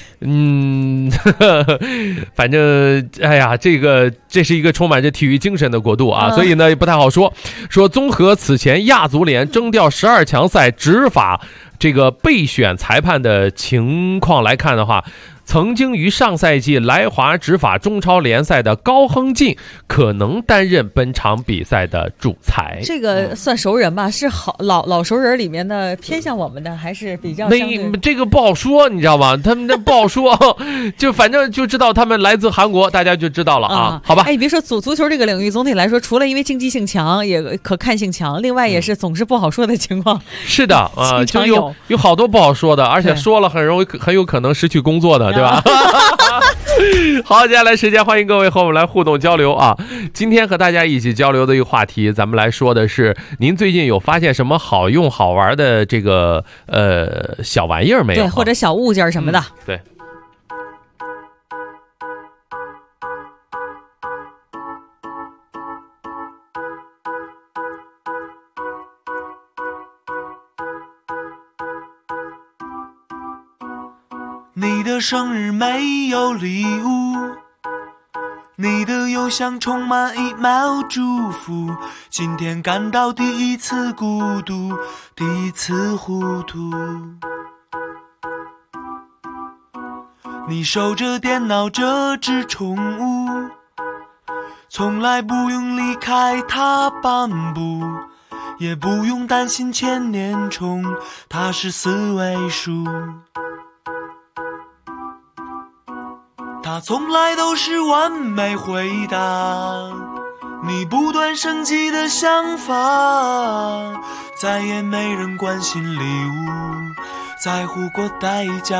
反正这是一个充满着体育精神的国度啊，所以呢也不太好说。综合此前亚足联征调12强赛执法这个备选裁判的情况来看的话，曾经于上赛季来华执法中超联赛的高亨进可能担任本场比赛的主裁。 这个算熟人吧？是老熟人里面的偏向我们的，还是比较相对？ 这个不好说，你知道吗？他们这不好说，就反正就知道他们来自韩国，大家就知道了啊。好吧。 别说足球这个领域，总体来说，除了因为竞技性强，也可看性强，另外也是总是不好说的情况。 是的啊，就有好多不好说的，而且说了很有可能失去工作的，对吧？好，接下来时间欢迎各位和我们来互动交流啊！今天和大家一起交流的一个话题，咱们来说的是，您最近有发现什么好用好玩的这个小玩意儿没有？ 对，或者小物件什么的。 嗯，对。 你的生日没有礼物，你的邮箱充满email祝福，今天感到第一次孤独，第一次糊涂。你守着电脑这只宠物，从来不用离开它半步，也不用担心千年虫，它是4位数。它从来都是完美回答你不断升级的想法，再也没人关心礼物在乎过代价。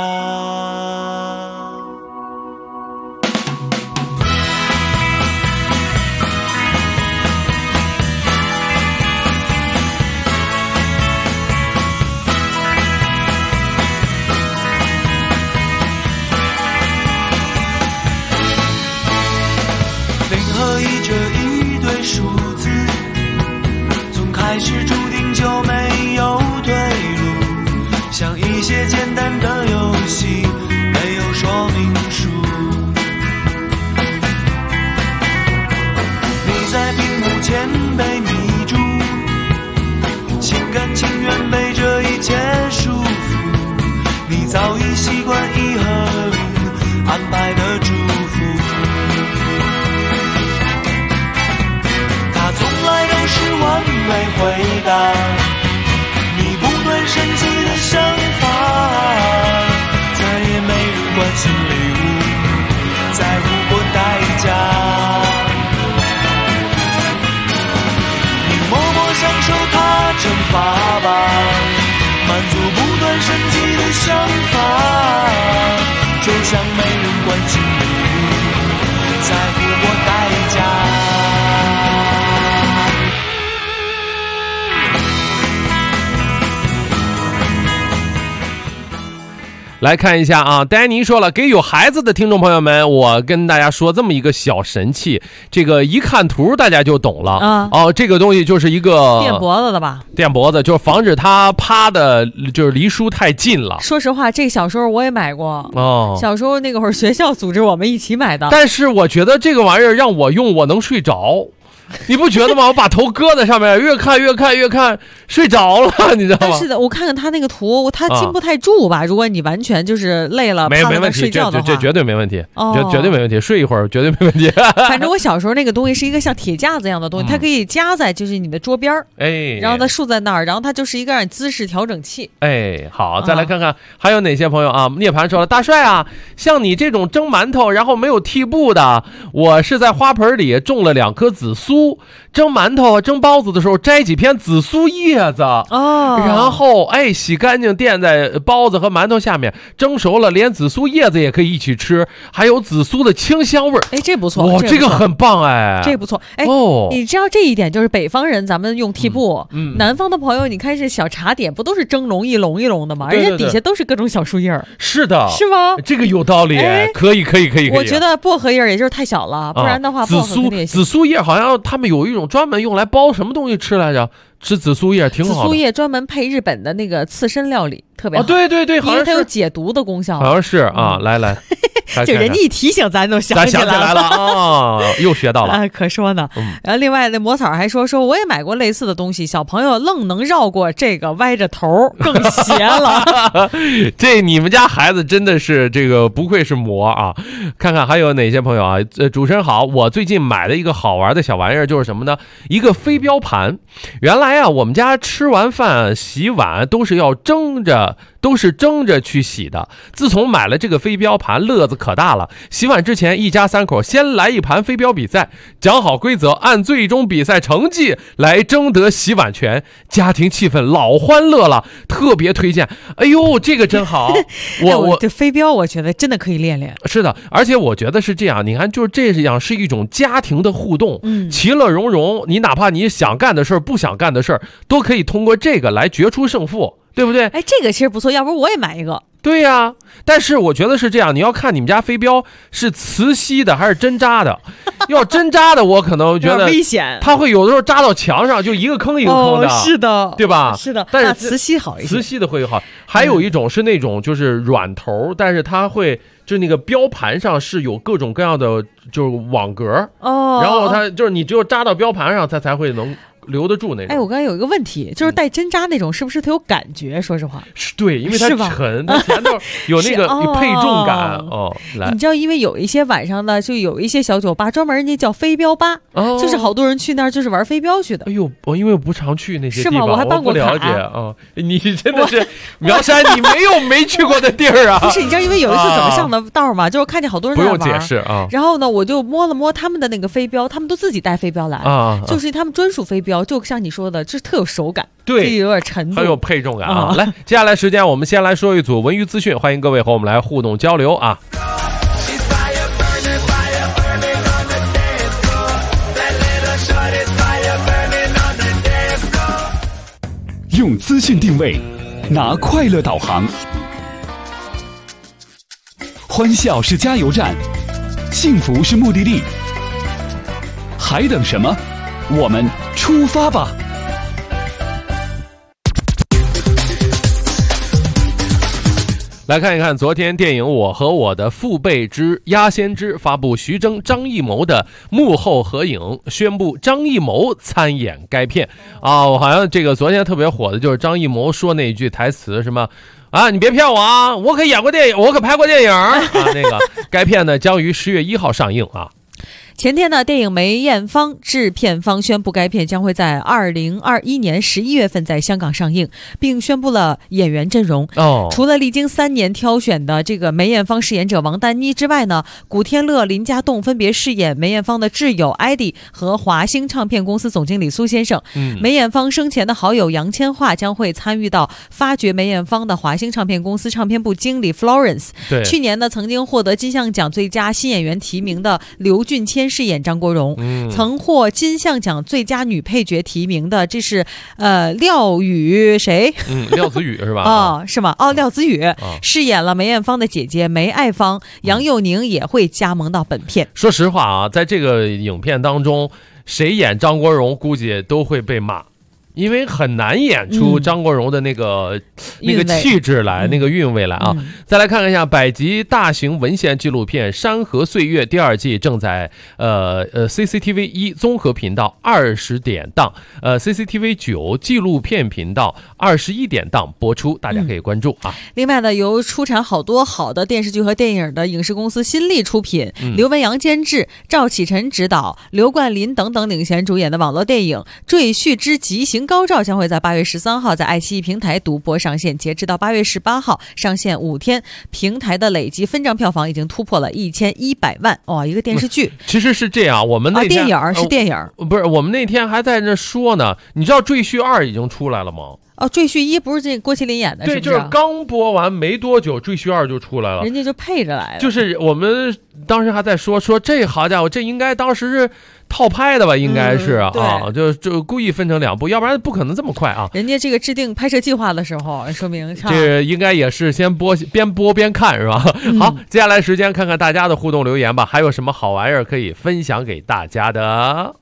这一对数字，从开始注定就没有退路，像一些简单的游戏，没有说明书。你在屏幕前被迷住，心甘情愿被这一切束缚，你早已习惯1和0安排的祝福。从来都是完美回答你不断升级的想法，再也没人关心礼物在乎过代价。你默默享受它惩罚吧，满足不断升级的想法，就像没人关心礼物在乎过代价。 来看一下啊，丹尼说了，给有孩子的听众朋友们，我跟大家说这么一个小神器，这个一看图大家就懂了啊。哦，这个东西就是一个垫脖子的吧？ 垫脖子，就是防止他趴的，就是离书太近了。 说实话，这小时候我也买过哦。 小时候那个会儿学校组织我们一起买的。 但是我觉得这个玩意儿让我用，我能睡着。你不觉得吗？我把头搁在上面，越看睡着了，你知道吗？ 是的，我看看他那个图，他禁不太住吧？如果你完全就是累了， 没问题， 睡觉的话， 这绝对没问题， 哦， 绝对没问题，睡一会儿绝对没问题。 反正我小时候那个东西是一个像铁架子一样的东西，它可以夹在就是你的桌边哎， 然后它竖在那儿，然后它就是一个让你姿势调整器。 哎，好，再来看看还有哪些朋友啊？涅槃说了，大帅啊，像你这种蒸馒头然后没有屉布的，我是在花盆里种了2颗紫苏。蒸馒头蒸包子的时候摘几片紫苏叶子哦， 然后洗干净垫在包子和馒头下面，蒸熟了连紫苏叶子也可以一起吃，还有紫苏的清香味儿。 哎，这不错， 哇，这个很棒哎， 这不错哎。 哦， 你知道这一点就是北方人咱们用屉布，南方的朋友你看是小茶点不都是蒸笼一笼一笼的吗？ 对对对， 人家底下都是各种小树叶儿。 是的， 是吗？ 这个有道理，可以。 我觉得薄荷叶也就是太小了，不然的话， 紫苏叶好像他们有一种专门用来包什么东西吃来着？吃紫苏叶挺好的。 紫苏叶专门配日本的那个刺身料理，特别好。 对，好像是， 因为它有解毒的功效。 好像是啊，来， 就人家一提醒，咱都想起来了啊，又学到了啊，可说呢。然后另外那魔草还说我也买过类似的东西，小朋友愣能绕过这个歪着头，更邪了。 这你们家孩子真的是这个不愧是魔啊！看看还有哪些朋友啊？主持人好，我最近买的一个好玩的小玩意儿就是什么呢？一个飞镖盘。原来啊，我们家吃完饭洗碗都是蒸着去洗的。自从买了这个飞镖盘，乐子可大了。洗碗之前，一家3口先来一盘飞镖比赛，讲好规则，按最终比赛成绩来争得洗碗权，家庭气氛老欢乐了，特别推荐。哎呦，这个真好！我这飞镖，我觉得真的可以练练。 是的，而且我觉得是这样，你看，就是这样是一种家庭的互动，其乐融融。你哪怕你想干的事儿、不想干的事儿，都可以通过这个来决出胜负。对不对？ 哎，这个其实不错，要不我也买一个。 对呀，但是我觉得是这样，你要看你们家飞镖是磁吸的还是针扎的。要针扎的，我可能觉得危险， 它会有的时候扎到墙上，就一个坑一个坑的。 是的， 对吧？ 是的， 但是磁吸好一些， 磁吸的会好。还有一种是那种就是软头，但是它会就那个标盘上是有各种各样的就是网格然后它就是你只有扎到标盘上，它才会能留得住那种。 我刚才有一个问题，就是带针扎那种，是不是它有感觉？说实话， 对，因为它沉，它前头有那个配重感来， 你知道，因为有一些晚上呢，就有一些小酒吧专门人家叫飞镖吧，就是好多人去那儿就是玩飞镖去的。 哎呦，我因为我不常去那些地方， 是吗？我还办过卡。 我不了解啊。你真的是苗山，你没去过的地儿啊？ 不是，你知道因为有一次怎么上的道吗？就是看见好多人在玩， 不用解释啊。 然后呢，我就摸了摸他们的那个飞镖，他们都自己带飞镖来就是他们专属飞镖，就像你说的，就是特有手感， 对， 有点沉重， 很有配重感啊。来，接下来时间我们先来说一组文娱资讯，欢迎各位和我们来互动交流啊。 用资讯定位，拿快乐导航，欢笑是加油站，幸福是目的地，还等什么？我们出发吧！ 来看一看昨天电影《我和我的父辈之鸭先知》发布徐峥、张艺谋的幕后合影，宣布张艺谋参演该片啊！我好像这个昨天特别火的就是张艺谋说那句台词什么啊，你别骗我啊，我可演过电影，我可拍过电影啊！那个该片呢将于10月1号上映啊。 前天呢，电影梅艳芳制片方宣布该片将会在2021年11月份在香港上映，并宣布了演员阵容。除了历经3年挑选的这个梅艳芳饰演者王丹妮之外呢，古天乐、林家栋分别饰演梅艳芳的挚友艾迪和华星唱片公司总经理苏先生。梅艳芳生前的好友杨千嬅将会参与到发掘梅艳芳的华星唱片公司唱片部经理 Florence。去年呢，曾经获得金像奖最佳新演员提名的刘俊谦饰演张国荣，曾获金像奖最佳女配角提名的，这是廖宇谁？ 廖子宇是吧？ 是吗？廖子宇饰演了梅艳芳的姐姐梅爱芳，杨佑宁也会加盟到本片。 说实话啊，在这个影片当中，谁演张国荣估计都会被骂。因为很难演出张国荣的那个气质来，那个韵味来啊！再来看一下百集大型文献纪录片《山河岁月》第2季正在CCTV 1综合频道20点档，CCTV 9纪录片频道21点档播出，大家可以关注啊。 另外呢，由出产好多好的电视剧和电影的影视公司新力出品，刘文阳监制，赵启辰执导，刘冠霖等等领衔主演的网络电影《赘婿之极刑高照》将会在8月13号在爱奇艺平台独播上线，截止到8月18号上线5天，平台的累计分账票房已经突破了1100万。一个电视剧其实是这样，我们那天是电影， 不是我们那天还在那说呢。你知道《赘婿2》已经出来了吗？ 赘婿1不是这郭麒麟演的， 对，就是刚播完没多久，《赘婿2》就出来了， 人家就配着来了。 就是我们当时还在说这好家伙，这应该当时是套拍的吧？应该是就故意分成2部，要不然不可能这么快啊。 人家这个制定拍摄计划的时候，说明这应该也是先边播边看是吧？好，接下来时间看看大家的互动留言吧，还有什么好玩意儿可以分享给大家的？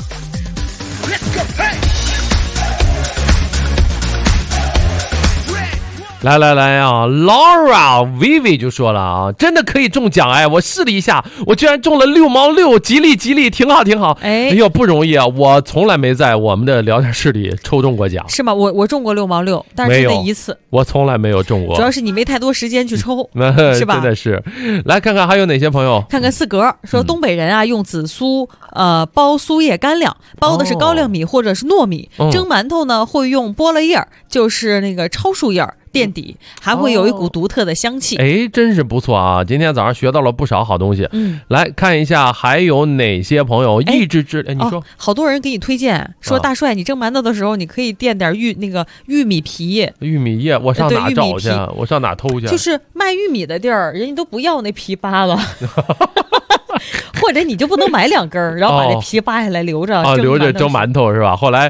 来啊 ，Laura Vivi 就说了啊，真的可以中奖哎！我试了一下，我居然中了6毛6，吉利，挺好。哎呦，不容易啊！我从来没在我们的聊天室里抽中过奖。 是吗？我中过6毛6，但是那一次， 我从来没有中过。 主要是你没太多时间去抽，是吧？ 真的是。来看看还有哪些朋友？ 看看四格说，东北人啊用紫苏包酥叶干粮，包的是高粱米或者是糯米，蒸馒头呢会用菠萝叶，就是那个超树叶垫底，还会有一股独特的香气。 真是不错啊！今天早上学到了不少好东西。来看一下还有哪些朋友你说好多人给你推荐说，大帅你蒸馒头的时候你可以垫点玉米皮、 玉米叶，我上哪找去？我上哪偷去？ 就是卖玉米的地儿，人家都不要那皮扒了。或者你就不能买2根，然后把那皮扒下来留着留着蒸馒头是吧？后来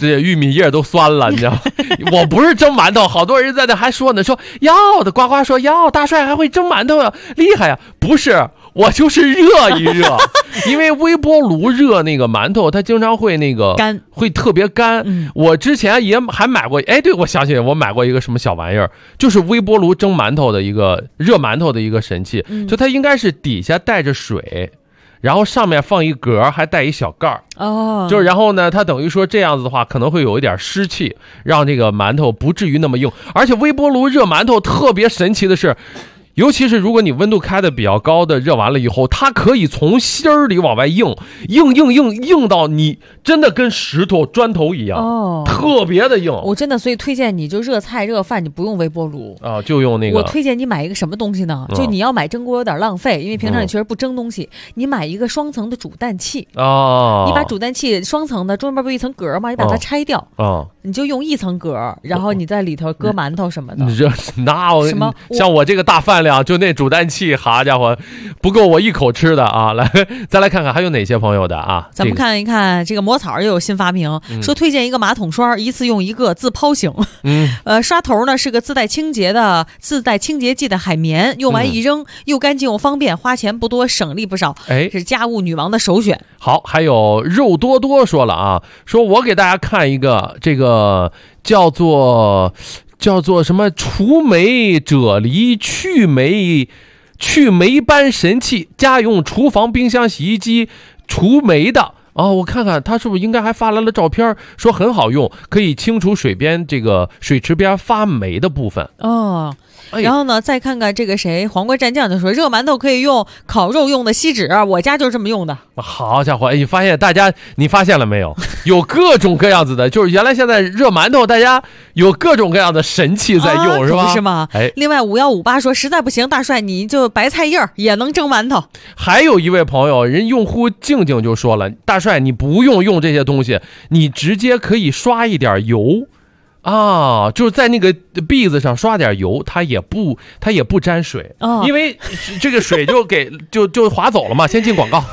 这玉米叶都酸了，你知道吗？我不是蒸馒头，好多人在那还说呢，说哟的呱呱说哟，大帅还会蒸馒头呀，厉害呀！不是，我就是热一热，因为微波炉热那个馒头，它经常会那个干， 会特别干。我之前也还买过，哎，对，我想起来，我买过一个什么小玩意儿，就是微波炉蒸馒头的一个热馒头的一个神器，就它应该是底下带着水。然后上面放一格，还带一小盖儿哦， 就是然后呢，它等于说这样子的话，可能会有一点湿气，让这个馒头不至于那么硬。而且微波炉热馒头特别神奇的是，尤其是如果你温度开的比较高的，热完了以后，它可以从芯儿里往外硬到你真的跟石头砖头一样哦，特别的硬。 我真的所以推荐你就热菜热饭你不用微波炉啊，就用那个。 我推荐你买一个什么东西呢？就你要买蒸锅有点浪费，因为平常你确实不蒸东西，你买一个双层的煮蛋器哦，你把煮蛋器双层的中间不是一层格吗？你把它拆掉哦，你就用一层格，然后你在里头搁馒头什么的。 那什么像我这个大饭量，就那煮蛋器，好家伙，不够我一口吃的啊！来，再来看看还有哪些朋友的啊？ 咱们看一看这个魔草又有新发明，说推荐一个马桶刷，一次用一个，自抛型。刷头呢是个自带清洁剂的海绵，用完一扔，又干净又方便，花钱不多，省力不少。哎，是家务女王的首选。 好，还有肉多多说了啊，说我给大家看一个，这个叫做什么除霉啫喱去霉斑神器，家用厨房、冰箱、洗衣机除霉的。哦，我看看他是不是应该还发来了照片，说很好用，可以清除水池边发霉的部分。 哦，然后呢，再看看这个谁，黄瓜蘸酱就说热馒头可以用烤肉用的锡纸，我家就是这么用的。 好家伙，你发现了没有？有各种各样子的，就是原来现在热馒头大家有各种各样的神器在用，是吧？ 是吗？哎，另外5158说实在不行，大帅你就白菜叶也能蒸馒头。 还有一位朋友，人用户静静就说了，大帅你不用这些东西，你直接可以刷一点油啊，就是在那个篦子上刷点油，它也不沾水，因为这个水就滑走了嘛。先进广告。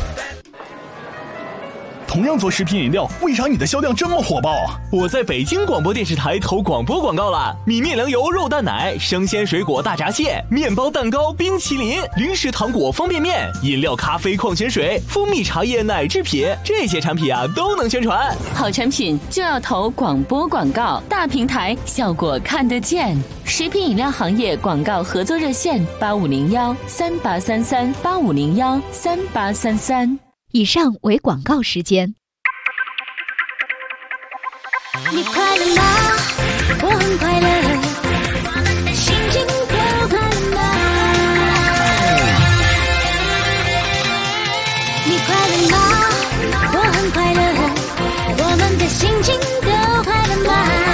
同样做食品饮料，为啥你的销量这么火爆啊？ 我在北京广播电视台投广播广告了，米面粮油肉蛋奶、生鲜水果大闸蟹、面包蛋糕、冰淇淋、零食糖果、方便面、饮料、咖啡、矿泉水、蜂蜜茶叶、奶制品，这些产品啊都能宣传。 好产品就要投广播广告，大平台效果看得见。食品饮料行业广告合作热线8501-3833-8501-3833。 以上为广告时间。 你快乐吗？我很快乐，心情都快乐吗？你快乐吗？我很快乐，我们的心情都快乐吗？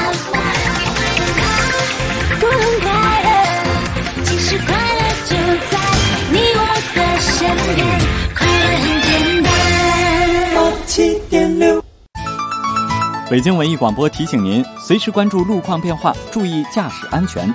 我很快乐，其实快乐就在你我的身边，快乐很简单。7.6 北京文艺广播提醒您，随时关注路况变化，注意驾驶安全。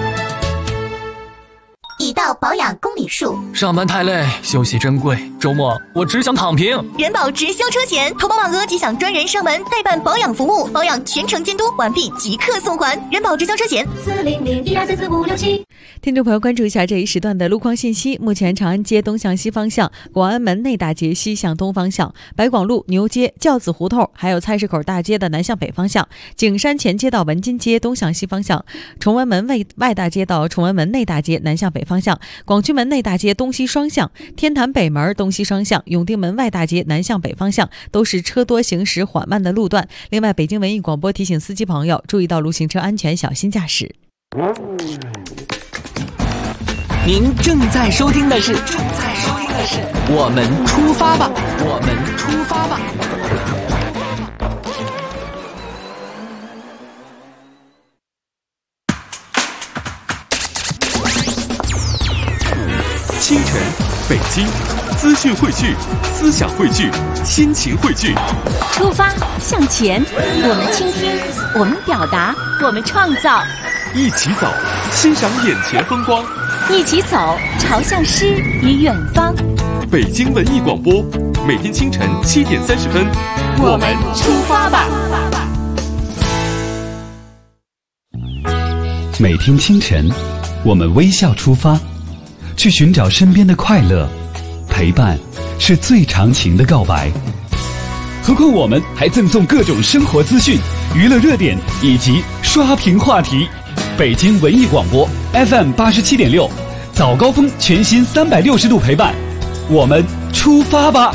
已到保养公里数， 上班太累，休息珍贵，周末我只想躺平。 人保直销车险，投保满额即享专人上门代办保养服务，保养全程监督，完毕即刻送还。人保直销车险40012344567。 听众朋友，关注一下这一时段的路况信息。目前长安街东向西方向、广安门内大街西向东方向、白广路、牛街、教子胡同，还有菜市口大街的南向北方向、景山前街到文津街东向西方向、崇文门外大街到崇文门内大街南向北方向、广渠门内大街东西双向、天坛北门东西双向、永定门外大街南向北方向都是车多行驶缓慢的路段。另外，北京文艺广播提醒司机朋友注意道路行车安全，小心驾驶。 您正在收听的是我们出发吧，我们出发吧。 清晨，北京，资讯汇聚，思想汇聚，心情汇聚。 出发向前，我们倾听，我们表达，我们创造。 一起走，欣赏眼前风光。 一起走，朝向诗与远方。 北京文艺广播， 每天清晨7点30分， 我们出发吧。 每天清晨，我们微笑出发，去寻找身边的快乐。陪伴是最长情的告白。何况我们还赠送各种生活资讯、娱乐热点以及刷屏话题。北京文艺广播 FM 87.6，早高峰全新360度陪伴，我们出发吧。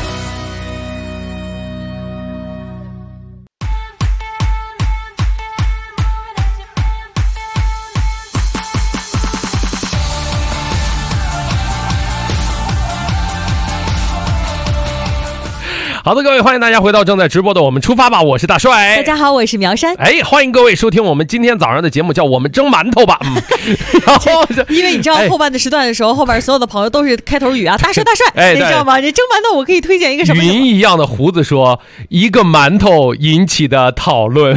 好的，各位，欢迎大家回到正在直播的我们出发吧，我是大帅。 大家好，我是苗山。 哎，欢迎各位收听我们今天早上的节目，叫我们蒸馒头吧。 然后因为你知道后半的时段的时候，后边所有的朋友都是开头语啊，大帅大帅，你知道吗？这蒸馒头我可以推荐一个什么？ 云一样的胡子说，一个馒头引起的讨论。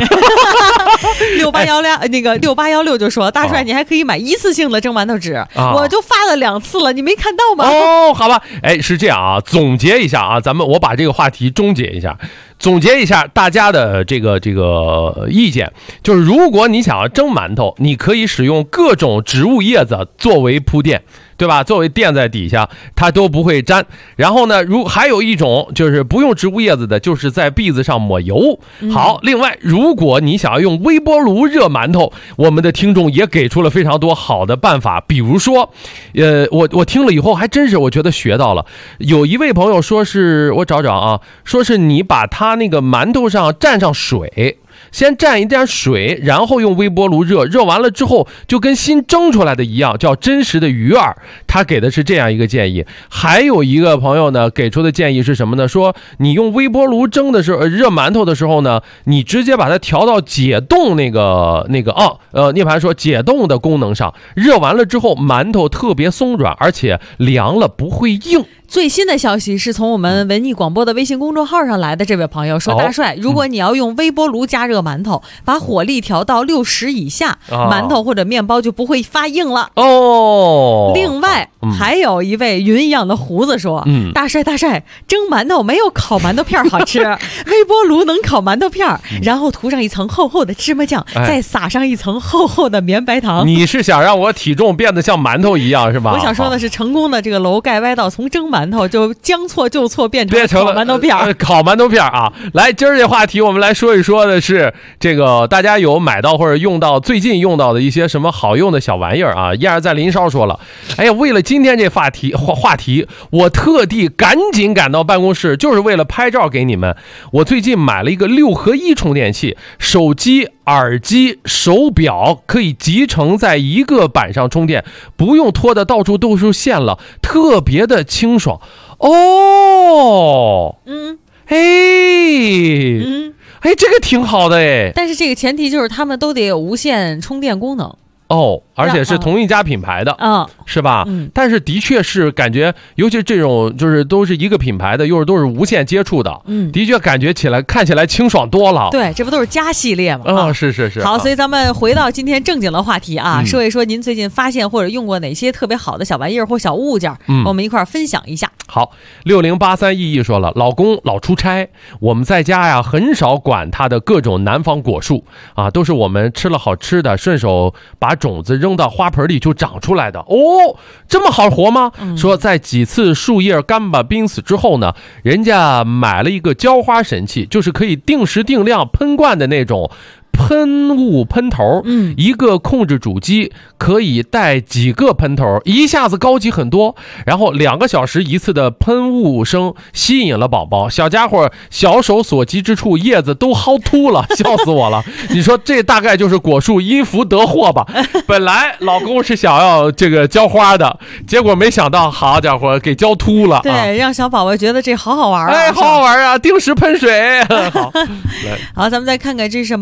6816那个6816就说，大帅你还可以买一次性的蒸馒头纸，我就发了2次了，你没看到吗？ 哦，好吧，哎，是这样啊，总结一下啊，我把这个话题终结一下。总结一下大家的这个意见，就是如果你想要蒸馒头，你可以使用各种植物叶子作为铺垫，对吧？作为垫在底下，它都不会粘。然后呢，还有一种就是不用植物叶子的，就是在篦子上抹油。好，另外如果你想要用微波炉热馒头，我们的听众也给出了非常多好的办法，比如说，我听了以后还真是我觉得学到了。有一位朋友说是我找啊，说是你把它那个馒头上蘸上水。先蘸一点水，然后用微波炉热，热完了之后就跟新蒸出来的一样，叫真实的鱼饵。他给的是这样一个建议。还有一个朋友呢给出的建议是什么呢？说你用微波炉蒸的时候，热馒头的时候呢，你直接把它调到解冻涅槃说解冻的功能上，热完了之后馒头特别松软，而且凉了不会硬。 最新的消息是从我们文艺广播的微信公众号上来的，这位朋友说，大帅，如果你要用微波炉加热馒头，把火力调到60以下，馒头或者面包就不会发硬了。另外还有一位云一样的胡子说，大帅蒸馒头没有烤馒头片好吃，微波炉能烤馒头片，然后涂上一层厚厚的芝麻酱，再撒上一层厚厚的绵白糖。 你是想让我体重变得像馒头一样是吧？ 我想说的是，成功的这个楼盖歪道，从蒸馒头就将错就错变成了烤馒头片烤馒头片啊！来，今儿这话题我们来说一说的是这个大家有买到或者用到最近用到的一些什么好用的小玩意儿啊。燕儿在林梢说了，哎呀，为了今天这话题，我特地赶紧赶到办公室，就是为了拍照给你们。我最近买了一个6合1充电器，手机、耳机、手表可以集成在一个板上充电，不用拖得到处都是线了，特别的清爽。这个挺好的哎， 但是这个前提就是他们都得有无线充电功能。 而且是同一家品牌的，是吧？但是的确是感觉，尤其这种就是都是一个品牌的，又是都是无线接触的，的确感觉看起来清爽多了。 对，这不都是家系列吗？ 是。 好，所以咱们回到今天正经的话题啊，说一说您最近发现或者用过哪些特别好的小玩意儿或小物件，我们一块儿分享一下。 好，6083意说了，老公老出差，我们在家呀很少管他的各种南方果树啊，都是我们吃了好吃的，顺手把种子扔到花盆里就长出来的。这么好活吗？说在几次树叶干巴濒死之后呢，人家买了一个浇花神器，就是可以定时定量喷灌的那种喷雾喷头，一个控制主机可以带几个喷头，一下子高级很多。然后2个小时一次的喷雾声吸引了宝宝，小家伙小手所及之处叶子都薅秃了，笑死我了。你说这大概就是果树因福得祸吧？本来老公是想要这个浇花的，结果没想到好家伙给浇秃了。 对，让小宝宝觉得这好好玩好好玩啊，定时喷水。好， 咱们再看看，这是 Mario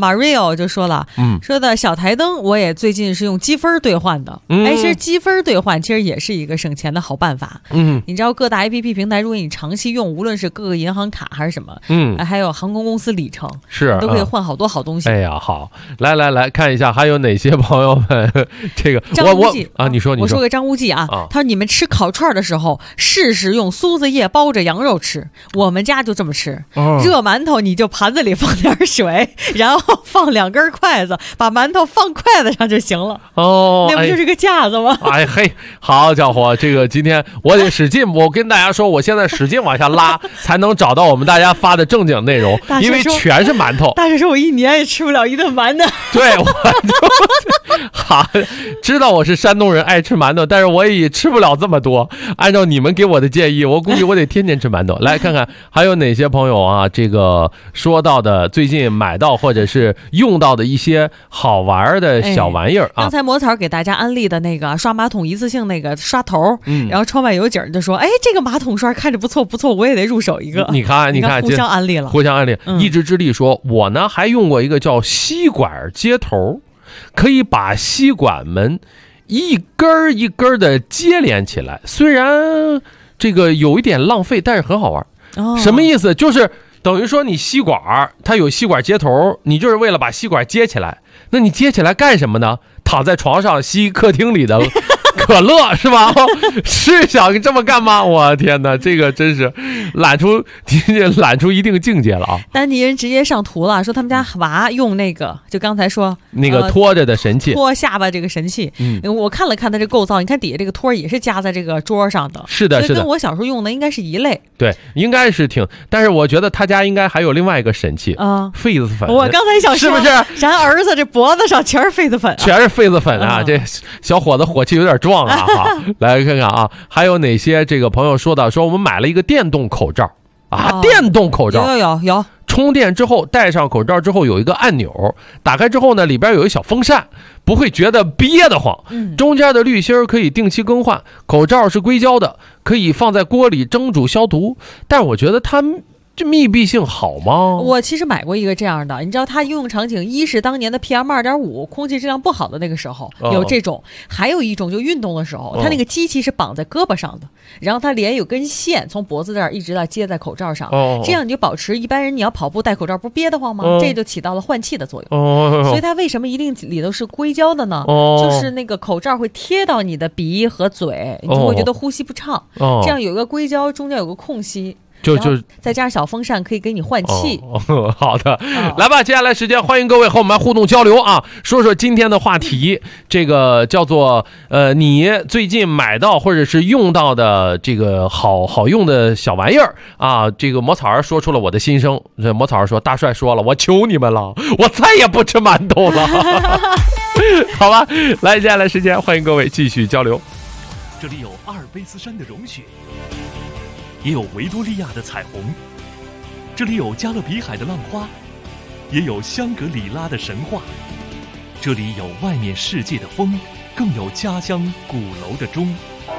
友就说了，说的小台灯我也最近是用积分兑换的。其实积分兑换其实也是一个省钱的好办法。你知道各大 APP 平台，如果你长期用，无论是各个银行卡还是什么，还有航空公司里程， 是都可以换好多好东西。 哎呀，好，来看一下还有哪些朋友们。这个张无忌啊，你说我说个张无忌啊，他说你们吃烤串的时候试试用苏子叶包着羊肉吃，我们家就这么吃。热馒头你就盘子里放点水，然后放2根筷子，把馒头放筷子上就行了。那不就是个架子吗？ 哎嘿，好家伙，这个今天我得使劲，我跟大家说，我现在使劲往下拉，才能找到我们大家发的正经内容，因为全是馒头。 大婶说我1年也吃不了一顿馒头。 对，我就好知道我是山东人，爱吃馒头，但是我也吃不了这么多。按照你们给我的建议，我估计我得天天吃馒头。来看看还有哪些朋友啊，这个说到的最近买到或者是用到的一些好玩的小玩意儿啊。 刚才魔草给大家安利的那个刷马桶一次性那个刷头，然后窗外有景就说，这个马桶刷看着不错，我也得入手一个。 你看， 互相安利了， 互相安利。一直之力说，我呢还用过一个叫吸管接头，可以把吸管们一根一根的接连起来，虽然这个有一点浪费，但是很好玩。什么意思？就是等于说你吸管它有吸管接头，你就是为了把吸管接起来。那你接起来干什么呢？躺在床上吸客厅里的可乐是吧？是想这么干吗？我天哪，这个真是懒出一定境界了啊！ 丹尼人直接上图了，说他们家娃用那个，就刚才说那个拖着的神器， 拖下巴这个神器。我看了看它这构造，你看底下这个托也是夹在这个桌上的。 是的， 跟我小时候用的应该是一类。 对，应该是挺，但是我觉得他家应该还有另外一个神器痱子粉。 我刚才想说， 是不是咱儿子这脖子上全是痱子粉？ 全是痱子粉啊！这小伙子火气有点壮啊！哈，来看看啊，还有哪些这个朋友说我们买了一个电动口罩啊，电动口罩有。 充电之后戴上口罩之后有一个按钮，打开之后呢，里边有一小风扇，不会觉得憋得慌。中间的滤芯可以定期更换，口罩是硅胶的，可以放在锅里蒸煮消毒。但是我觉得它这密闭性好吗？ 我其实买过一个这样的，你知道它应用场景一是当年的 PM2.5 空气质量不好的那个时候有这种，还有一种就运动的时候，它那个机器是绑在胳膊上的，然后它连有根线从脖子这儿一直到接在口罩上，这样你就保持一般人你要跑步戴口罩不憋得慌吗？这就起到了换气的作用。所以它为什么一定里头是硅胶的呢？就是那个口罩会贴到你的鼻和嘴，你就会觉得呼吸不畅。这样有一个硅胶中间有个空隙。就再加上小风扇可以给你换气。 好的，来吧，接下来时间欢迎各位和我们互动交流啊，说说今天的话题，这个叫做你最近买到或者是用到的这个好用的小玩意儿啊。这个魔草儿说出了我的心声，魔草儿说大帅说了，我求你们了，我再也不吃馒头了。好吧，来，接下来时间欢迎各位继续交流。 这里有阿尔卑斯山的融雪，也有维多利亚的彩虹，这里有加勒比海的浪花，也有香格里拉的神话。这里有外面世界的风，更有家乡鼓楼的钟。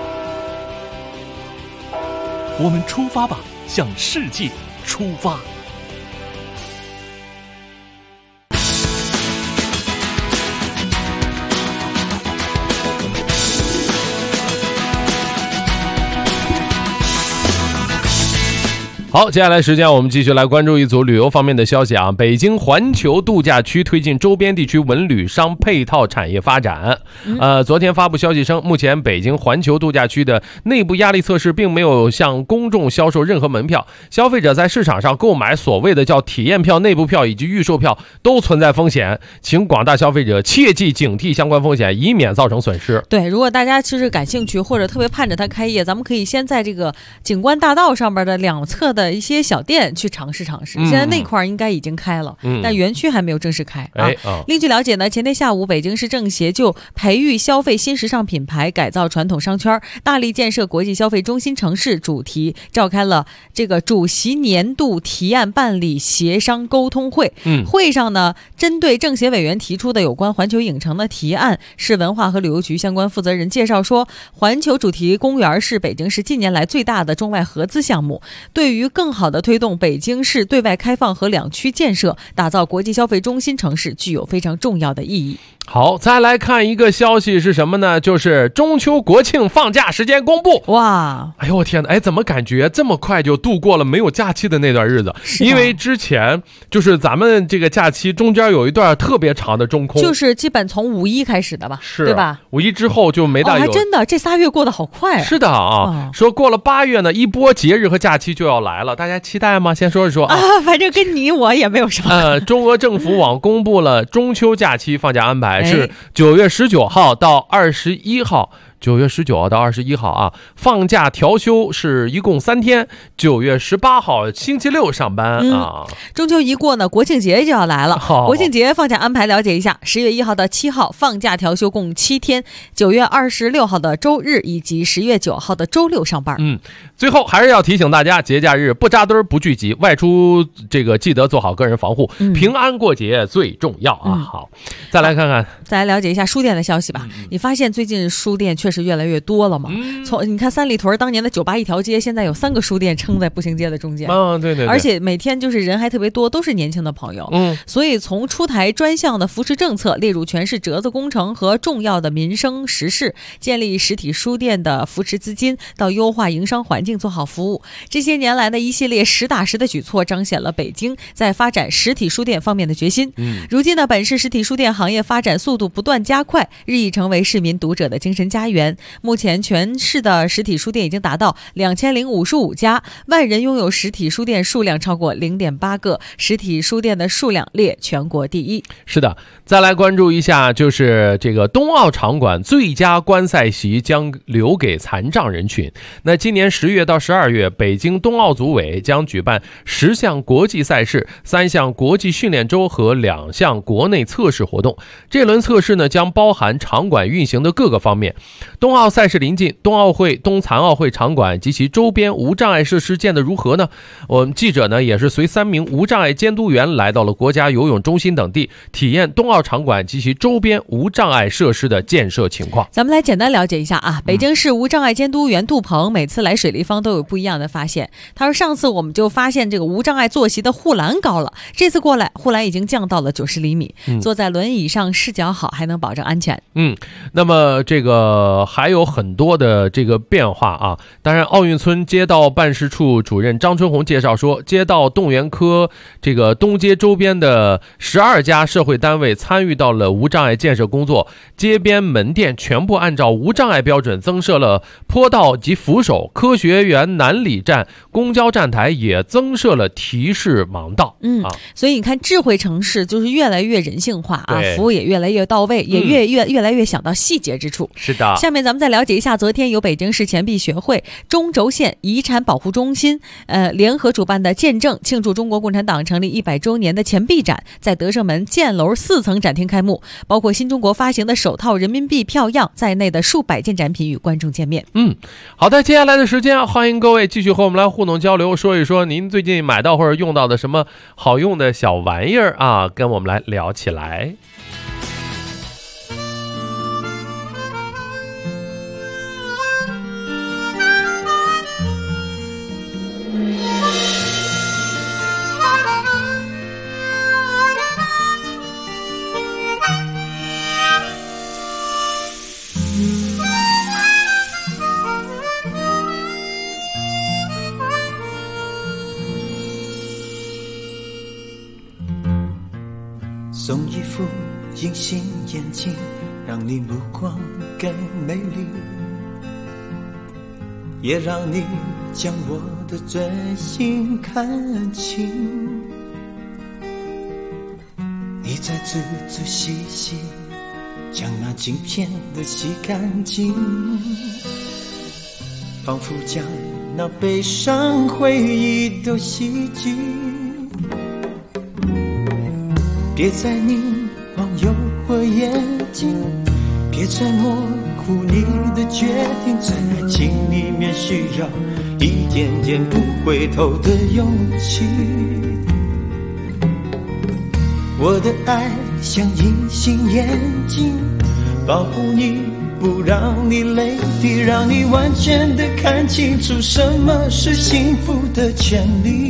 我们出发吧，向世界出发。 好，接下来时间我们继续来关注一组旅游方面的消息啊。北京环球度假区推进周边地区文旅商配套产业发展。昨天发布消息称，目前北京环球度假区的内部压力测试并没有向公众销售任何门票，消费者在市场上购买所谓的叫体验票、内部票以及预售票都存在风险，请广大消费者切记警惕相关风险，以免造成损失。 对，如果大家其实感兴趣或者特别盼着它开业，咱们可以先在这个景观大道上边的两侧的一些小店去尝试。现在那块应该已经开了，但园区还没有正式开啊。另据了解呢，前天下午北京市政协就培育消费新时尚品牌、改造传统商圈、大力建设国际消费中心城市主题召开了这个主席年度提案办理协商沟通会。会上呢，针对政协委员提出的有关环球影城的提案，市文化和旅游局相关负责人介绍说，环球主题公园是北京市近年来最大的中外合资项目，对于更好地推动北京市对外开放和两区建设，打造国际消费中心城市，具有非常重要的意义。 好，再来看一个消息是什么呢？就是中秋国庆放假时间公布。 哇， 哎呦我天哪，哎，怎么感觉这么快就度过了没有假期的那段日子？因为之前就是咱们这个假期中间有一段特别长的中空， 就是基本从五一开始的吧， 是对吧？ 五一之后就没大有。 还真的，这3月过得好快啊！ 是的啊，说过了8月呢，一波节日和假期就要来了，大家期待吗？先说一说啊。 反正跟你我也没有啥。 中俄政府网公布了中秋假期放假安排，是9月19号到21号。9月19号到21号啊，放假调休是一共3天。9月18号星期六上班啊。 中秋一过呢，国庆节就要来了。国庆节放假安排了解一下：10月1号到7号放假调休共7天，9月26号的周日以及10月9号的周六上班。 最后还是要提醒大家，节假日不扎堆不聚集，外出这个记得做好个人防护，平安过节最重要啊。好，再来看看， 再来了解一下书店的消息吧。你发现最近书店确实越来越多了吗？你看三里屯当年的98一条街，现在有3个书店撑在步行街的中间。 对， 而且每天就是人还特别多，都是年轻的朋友。所以从出台专项的扶持政策，列入全市折子工程和重要的民生实事，建立实体书店的扶持资金，到优化营商环境做好服务，这些年来的一系列实打实的举措，彰显了北京在发展实体书店方面的决心。如今呢，本市实体书店行业发展速度不断加快，日益成为市民读者的精神家园。目前全市的实体书店已经达到2055家，万人拥有实体书店数量超过0.8个，实体书店的数量列全国第一。 是的，再来关注一下，就是这个冬奥场馆最佳观赛席将留给残障人群。那今年10月到12月，北京冬奥组委将举办10项国际赛事、3项国际训练周和2项国内测试活动。这轮测试呢，将包含场馆运行的各个方面。冬奥赛事临近，冬奥会、冬残奥会场馆及其周边无障碍设施建得如何呢？我们记者呢也是随3名无障碍监督员来到了国家游泳中心等地，体验冬奥场馆及其周边无障碍设施的建设情况。 咱们来简单了解一下啊，北京市无障碍监督员杜鹏每次来水立方都有不一样的发现。他说上次我们就发现这个无障碍坐席的护栏高了，这次过来护栏已经降到了90厘米，坐在轮椅上视角好，还能保证安全。 那么这个还有很多的这个变化啊。当然，奥运村街道办事处主任张春红介绍说，街道动员科这个东街周边的12家社会单位参与到了无障碍建设工作，街边门店全部按照无障碍标准增设了坡道及扶手，科学园南里站公交站台也增设了提示盲道。 所以你看，智慧城市就是越来越人性化啊，服务也越来越到位，也越来越想到细节之处。 是的。 下面咱们再了解一下，昨天由北京市钱币学会、中轴县遗产保护中心联合主办的见证庆祝中国共产党成立100周年的钱币展，在德胜门箭楼4层展厅开幕，包括新中国发行的首套人民币票样在内的数百件展品与观众见面。 好的，接下来的时间欢迎各位继续和我们来互动交流，说一说您最近买到或者用到的什么好用的小玩意儿啊，跟我们来聊起来。 送一副隐形眼镜，让你目光更美丽，也让你将我的真心看清。你在仔仔细细将那镜片的洗干净，仿佛将那悲伤回忆都洗净。别再凝望诱惑眼睛，别再模糊你的决定，在爱情里面需要一点点不回头的勇气。我的爱像隐形眼镜，保护你不让你泪滴，让你完全的看清楚什么是幸福的权利。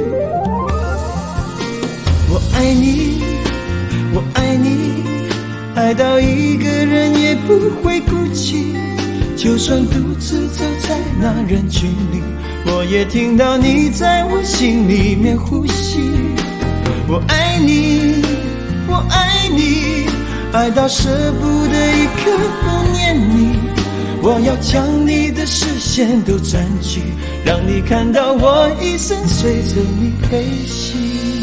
我爱你，我爱你，爱到一个人也不会孤寂，就算独自走在那人群里，我也听到你在我心里面呼吸。我爱你，我爱你，爱到舍不得一刻不念你，我要将你的视线都占据，让你看到我一生随着你飞行。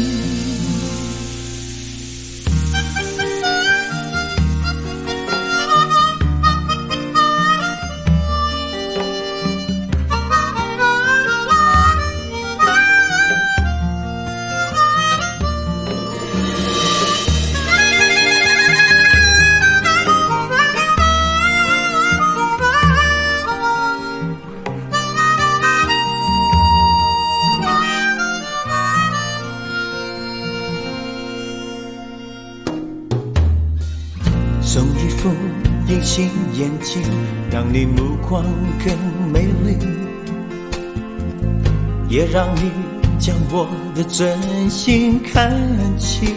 送一副隐形眼镜，让你目光更美丽，也让你将我的真心看清。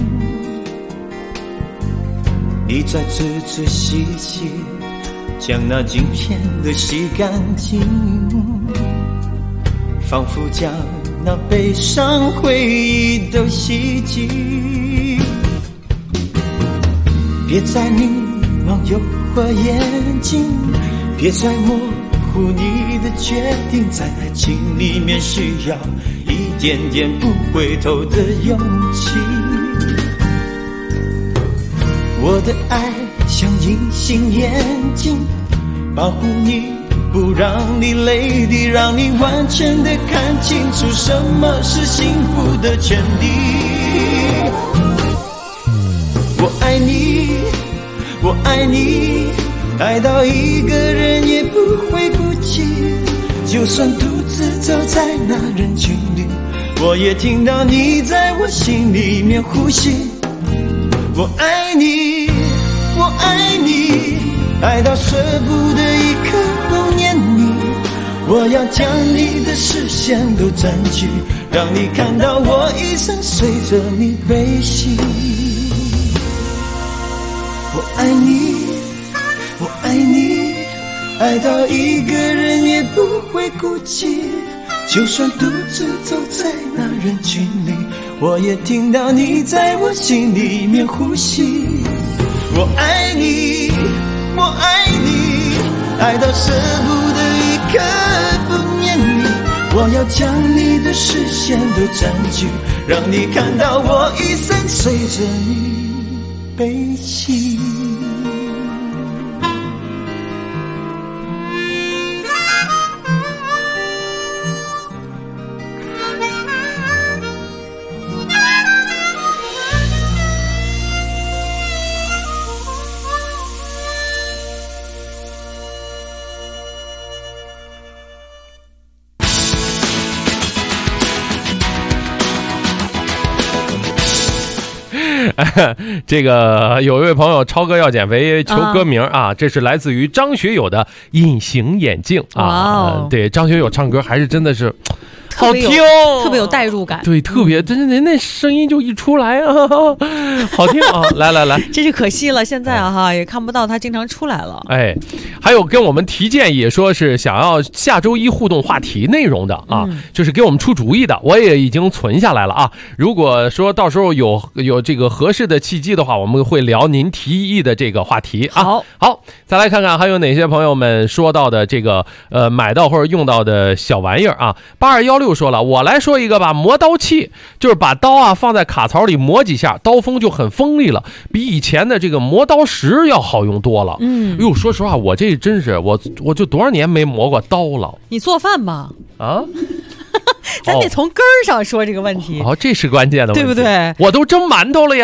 你在仔仔细细将那镜片都洗干净，仿佛将那悲伤回忆都洗净。别再凝望诱惑眼睛，别再模糊你的决定，在爱情里面需要一点点不回头的勇气。我的爱像隐形眼镜，保护你不让你泪滴，让你完全的看清楚什么是幸福的权利。我爱你，我爱你，爱到一个人也不会孤寂，就算独自走在那人群里，我也听到你在我心里面呼吸。我爱你，我爱你，爱到舍不得一刻不念你，我要将你的视线都占据，让你看到我一生随着你飞行。我爱你，我爱你，爱到一个人也不会孤寂，就算独自走在那人群里，我也听到你在我心里面呼吸。我爱你，我爱你，爱到舍不得一刻不念你，我要将你的视线都占据，让你看到我一生随着你悲喜。 这个有一位朋友超哥要减肥求歌名啊，这是来自于张学友的隐形眼镜啊。对，张学友唱歌还是真的是好听， 特别有代入感。 对，特别真的那声音就一出来啊，好听啊！来来来， 真是可惜了，现在啊也看不到他经常出来了。 哎，还有跟我们提建议说是想要下周一互动话题内容的啊，就是给我们出主意的，我也已经存下来了啊。如果说到时候有这个合适的契机的话，我们会聊您提议的这个话题啊。好，再来看看还有哪些朋友们说到的这个买到或者用到的小玩意儿啊。8216说了，我来说一个吧，磨刀器，就是把刀啊放在卡槽里磨几下，刀锋就很锋利了，比以前的这个磨刀石要好用多了。哎呦，说实话，我这真是我就多少年没磨过刀了。 你做饭吧啊？ 咱得从根儿上说这个问题。 这是关键的问题， 对不对？ 我都蒸馒头了呀。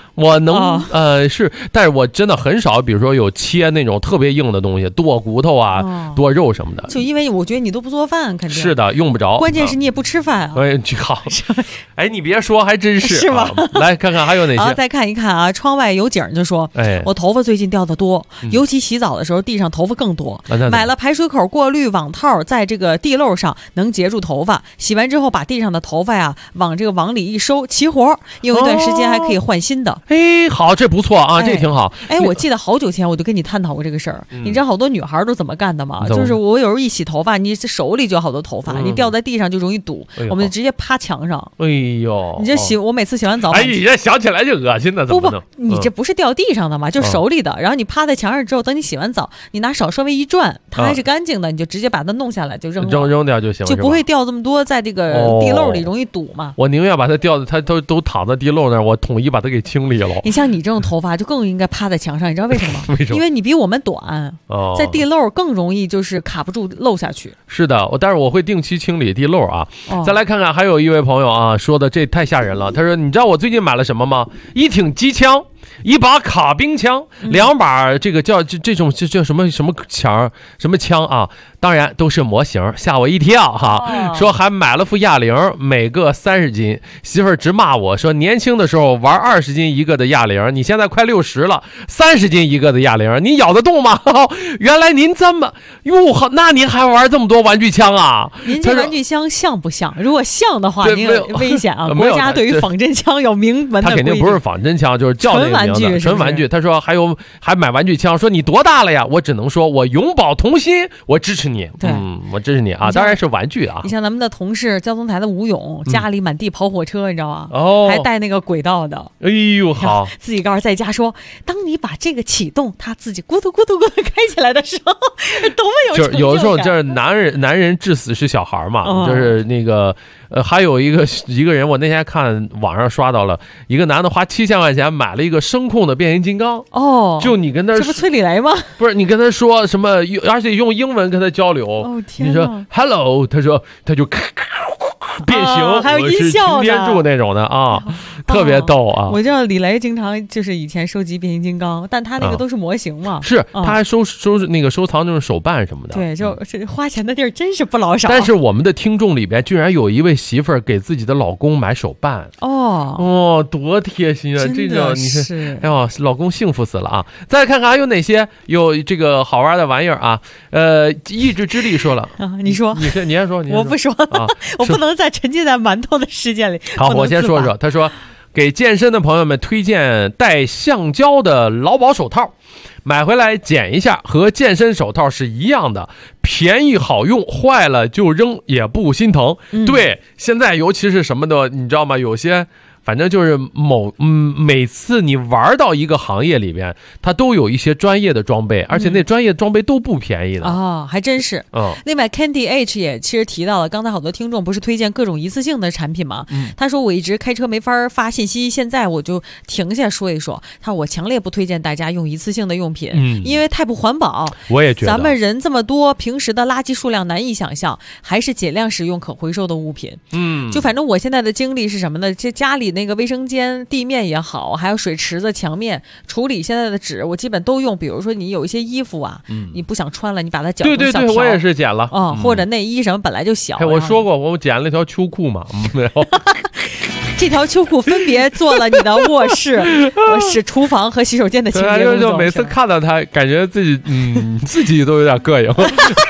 我能是，但是我真的很少，比如说有切那种特别硬的东西，剁骨头啊，剁肉什么的。 就因为我觉得你都不做饭，肯定是的，用不着。 关键是你也不吃饭啊。 好，哎，你别说，还真是。 是吗？ 来看看还有哪些。 好，再看一看啊，窗外有景就说，我头发最近掉的多，尤其洗澡的时候地上头发更多。买了排水口过滤网套，在这个地漏上能截住头发，洗完之后把地上的头发呀往这个网里一收，齐活，用一段时间还可以换新的。 哎，好，这不错啊，这挺好。 哎，我记得好久前我就跟你探讨过这个事儿。你知道好多女孩都怎么干的吗？就是我有时候一洗头发，你手里就有好多头发，你掉在地上就容易堵，我们就直接趴墙上。 哎呦， 你这我每次洗完澡， 哎，你这想起来就恶心的，怎么能？ 你这不是掉地上的嘛，就手里的。然后你趴在墙上之后，等你洗完澡，你拿手稍微一转，它还是干净的，你就直接把它弄下来就扔掉就行了， 就不会掉这么多在这个地漏里容易堵嘛。 我宁愿把它掉的，它都躺在地漏那儿，我统一把它给清理了。 你像你这种头发就更应该趴在墙上，你知道为什么吗？为什么？因为你比我们短，在地漏更容易就是卡不住漏下去。 是的，但是我会定期清理地漏啊。再来看看，还有一位朋友啊说的这太吓人了。他说：“你知道我最近买了什么吗？一挺机枪。”一把卡宾枪，2把这个叫这种叫什么枪啊？当然都是模型，吓我一跳哈！说还买了副哑铃，每个30斤。媳妇儿直骂我说，年轻的时候玩20斤一个的哑铃，你现在快60了，30斤一个的哑铃，你咬得动吗？原来您这么哟，那您还玩这么多玩具枪啊？ 您这玩具枪像不像？如果像的话，您有危险啊！国家对于仿真枪有明文的规定。 他肯定不是仿真枪，就是叫那个名字，纯玩具。他说还买玩具枪，说你多大了呀？我只能说我永葆童心，我支持你。 对， 我支持你啊！当然是玩具啊。 你像咱们的同事，交通台的吴勇，家里满地跑火车，你知道吗？还带那个轨道的。 哎呦，好！ 自己告诉在家说，当你把这个启动，他自己咕嘟咕嘟咕嘟开起来的时候，多么有成就感。 就有的时候，这男人至死是小孩嘛，就是那个还有一个人，我那天看网上刷到了一个男的花7000块钱买了一个声控的变形金刚。就你跟他， 这不崔李雷吗？ 不是，你跟他说什么，而且用英文跟他交流。你说 hello， 他就变形， 还有音效的， 擎天柱那种的啊，特别逗啊！ 我知道李雷经常就是以前收集变形金刚，但他那个都是模型嘛。 是，他还收藏那种手办什么的。 对，就是花钱的地儿真是不老少。 但是我们的听众里边居然有一位媳妇儿给自己的老公买手办。多贴心啊！这种你是，哎呦，老公幸福死了啊！再看看还有哪些有这个好玩的玩意儿啊？意志之力说了你说， 你先说， 我不说啊，我不能再沉浸在馒头的世界里。 好，我先说说。他说，给健身的朋友们推荐带橡胶的劳保手套，买回来剪一下，和健身手套是一样的，便宜好用，坏了就扔也不心疼。对，现在尤其是什么的，你知道吗？有些。反正就是每次你玩到一个行业里边，它都有一些专业的装备，而且那专业装备都不便宜的还真是。另外 Candy H 也其实提到了，刚才好多听众不是推荐各种一次性的产品吗？他说我一直开车没法发信息，现在我就停下说一说。他说我强烈不推荐大家用一次性的用品，因为太不环保。 我也觉得， 咱们人这么多，平时的垃圾数量难以想象，还是尽量使用可回收的物品。就反正我现在的经历是什么呢？这家里那个卫生间地面也好，还有水池子墙面处理现在的纸，我基本都用。比如说你有一些衣服啊，你不想穿了，你把它绞成小条。 对，我也是剪了或者内衣什么本来就小。 我说过我剪了一条秋裤嘛，没有。 这条秋裤分别做了你的卧室、厨房和洗手间的清洁工作。 就每次看到它，感觉自己都有点膈应。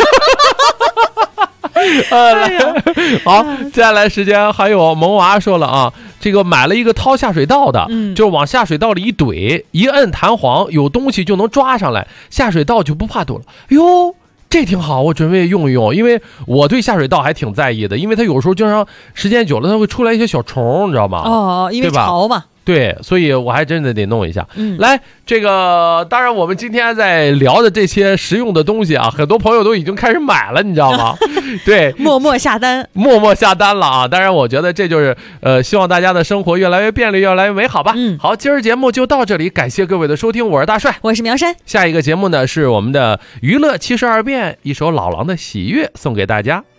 好，接下来时间还有萌娃说了啊，这个买了一个掏下水道的，就是往下水道里一怼，一摁弹簧，有东西就能抓上来，下水道就不怕堵了。哟，这挺好，我准备用一用，因为我对下水道还挺在意的，因为它有时候经常时间久了，它会出来一些小虫，你知道吗？ 因为潮嘛。 对，所以我还真的得弄一下。来，这个当然我们今天在聊的这些实用的东西啊，很多朋友都已经开始买了，你知道吗？对， 默默下单了啊！当然，我觉得这就是希望大家的生活越来越便利，越来越美好吧。好，今儿节目就到这里，感谢各位的收听，我是大帅， 我是苗山。 下一个节目呢是我们的娱乐72变，一首老狼的喜悦送给大家。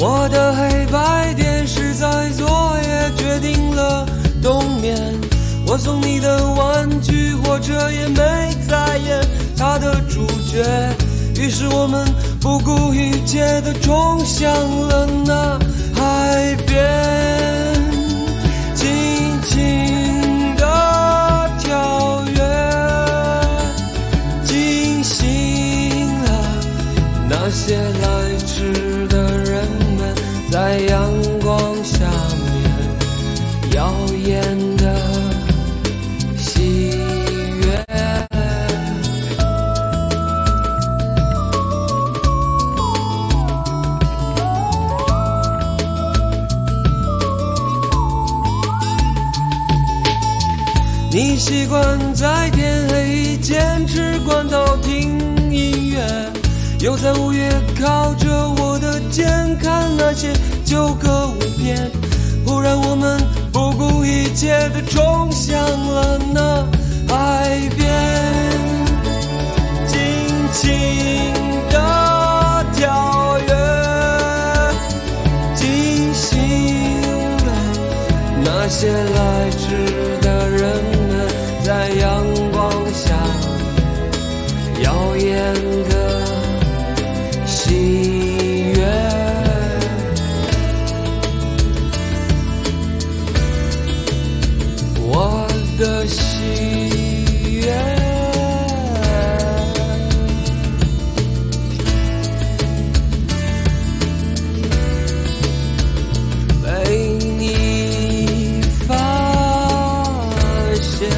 我的黑白电视在昨夜决定了冬眠，我送你的玩具火车也没再演它的主角，于是我们不顾一切地冲向了那海边，尽情地跳跃，惊醒了那些来迟的人们，在阳光下面耀眼的喜悦。你习惯在天黑前吃罐头听音乐，又在午夜靠着我的肩看那些旧歌舞片，忽然我们不顾一切地冲向了那海边，尽情地跳跃，惊醒了那些来迟的人们，在阳光下耀眼的喜悦。我的喜悦，被你发现。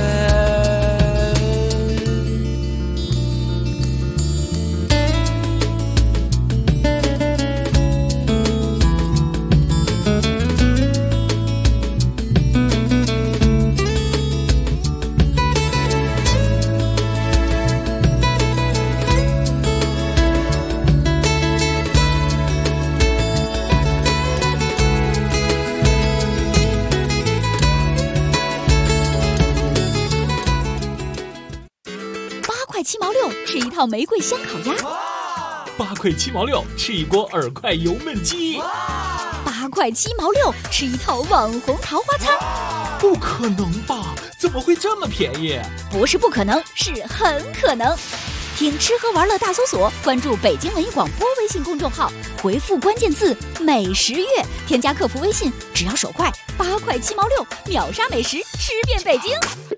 7毛6吃一套玫瑰香烤鸭 ，8块7毛6吃一锅耳块油焖鸡 ，8块7毛6吃一套网红桃花餐。 不可能吧？怎么会这么便宜？ 不是不可能，是很可能。听吃喝玩乐大搜索，关注北京文艺广播微信公众号，回复关键字美食月，添加客服微信，只要手快，8块7毛6秒杀美食，吃遍北京。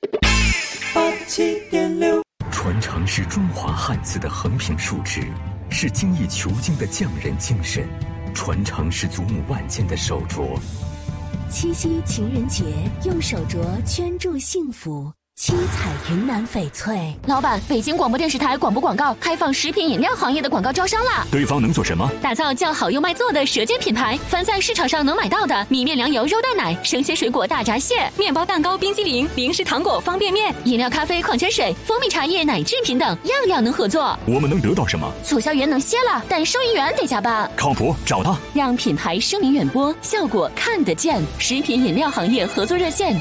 87.6 传承是中华汉字的横平竖直，是精益求精的匠人精神，传承是祖母万间的手镯。 七夕情人节，用手镯圈住幸福。七彩云南翡翠。 老板，北京广播电视台广播广告开放食品饮料行业的广告招商啦！ 对方能做什么？ 打造叫好又卖座的舌尖品牌，凡在市场上能买到的米面粮油肉蛋奶、生鲜水果大闸蟹、面包蛋糕、冰激凌、零食糖果、方便面、饮料、咖啡、矿泉水、蜂蜜茶叶、奶制品等，样样能合作。 我们能得到什么？ 促销员能歇了，但收银员得加班。 靠谱，找他， 让品牌声名远播，效果看得见。食品饮料行业合作热线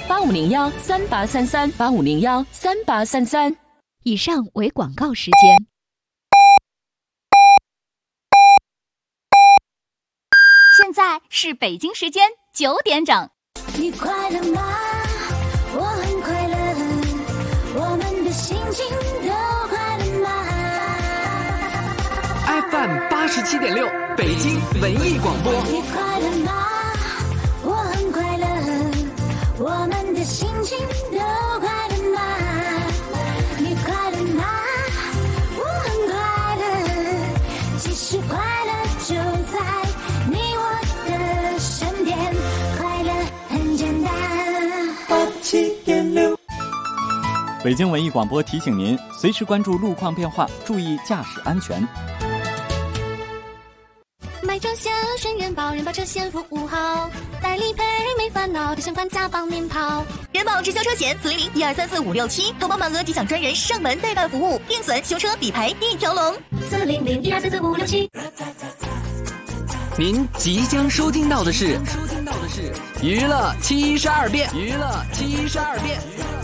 8501383385013833。 以上为广告时间。现在是北京时间9点整。 你快乐吗？我很快乐，我们的心情都快乐吗 ？FM 87.6，北京文艺广播。 你快乐吗？我很快乐，我们的心情都快乐吗？你快乐吗？我很快乐，其实快乐就在你我的身边，快乐很简单。 87.6，北京文艺广播提醒您，随时关注路况变化，注意驾驶安全。 买车险选人保，人保车险服务好，代理赔没烦恼，提前还价帮您跑。 人保直销车险400-1234567，投保满额即享专人上门代办服务，定损、修车、理赔一条龙。 400-1234567。 您即将收听到的是娱乐72变。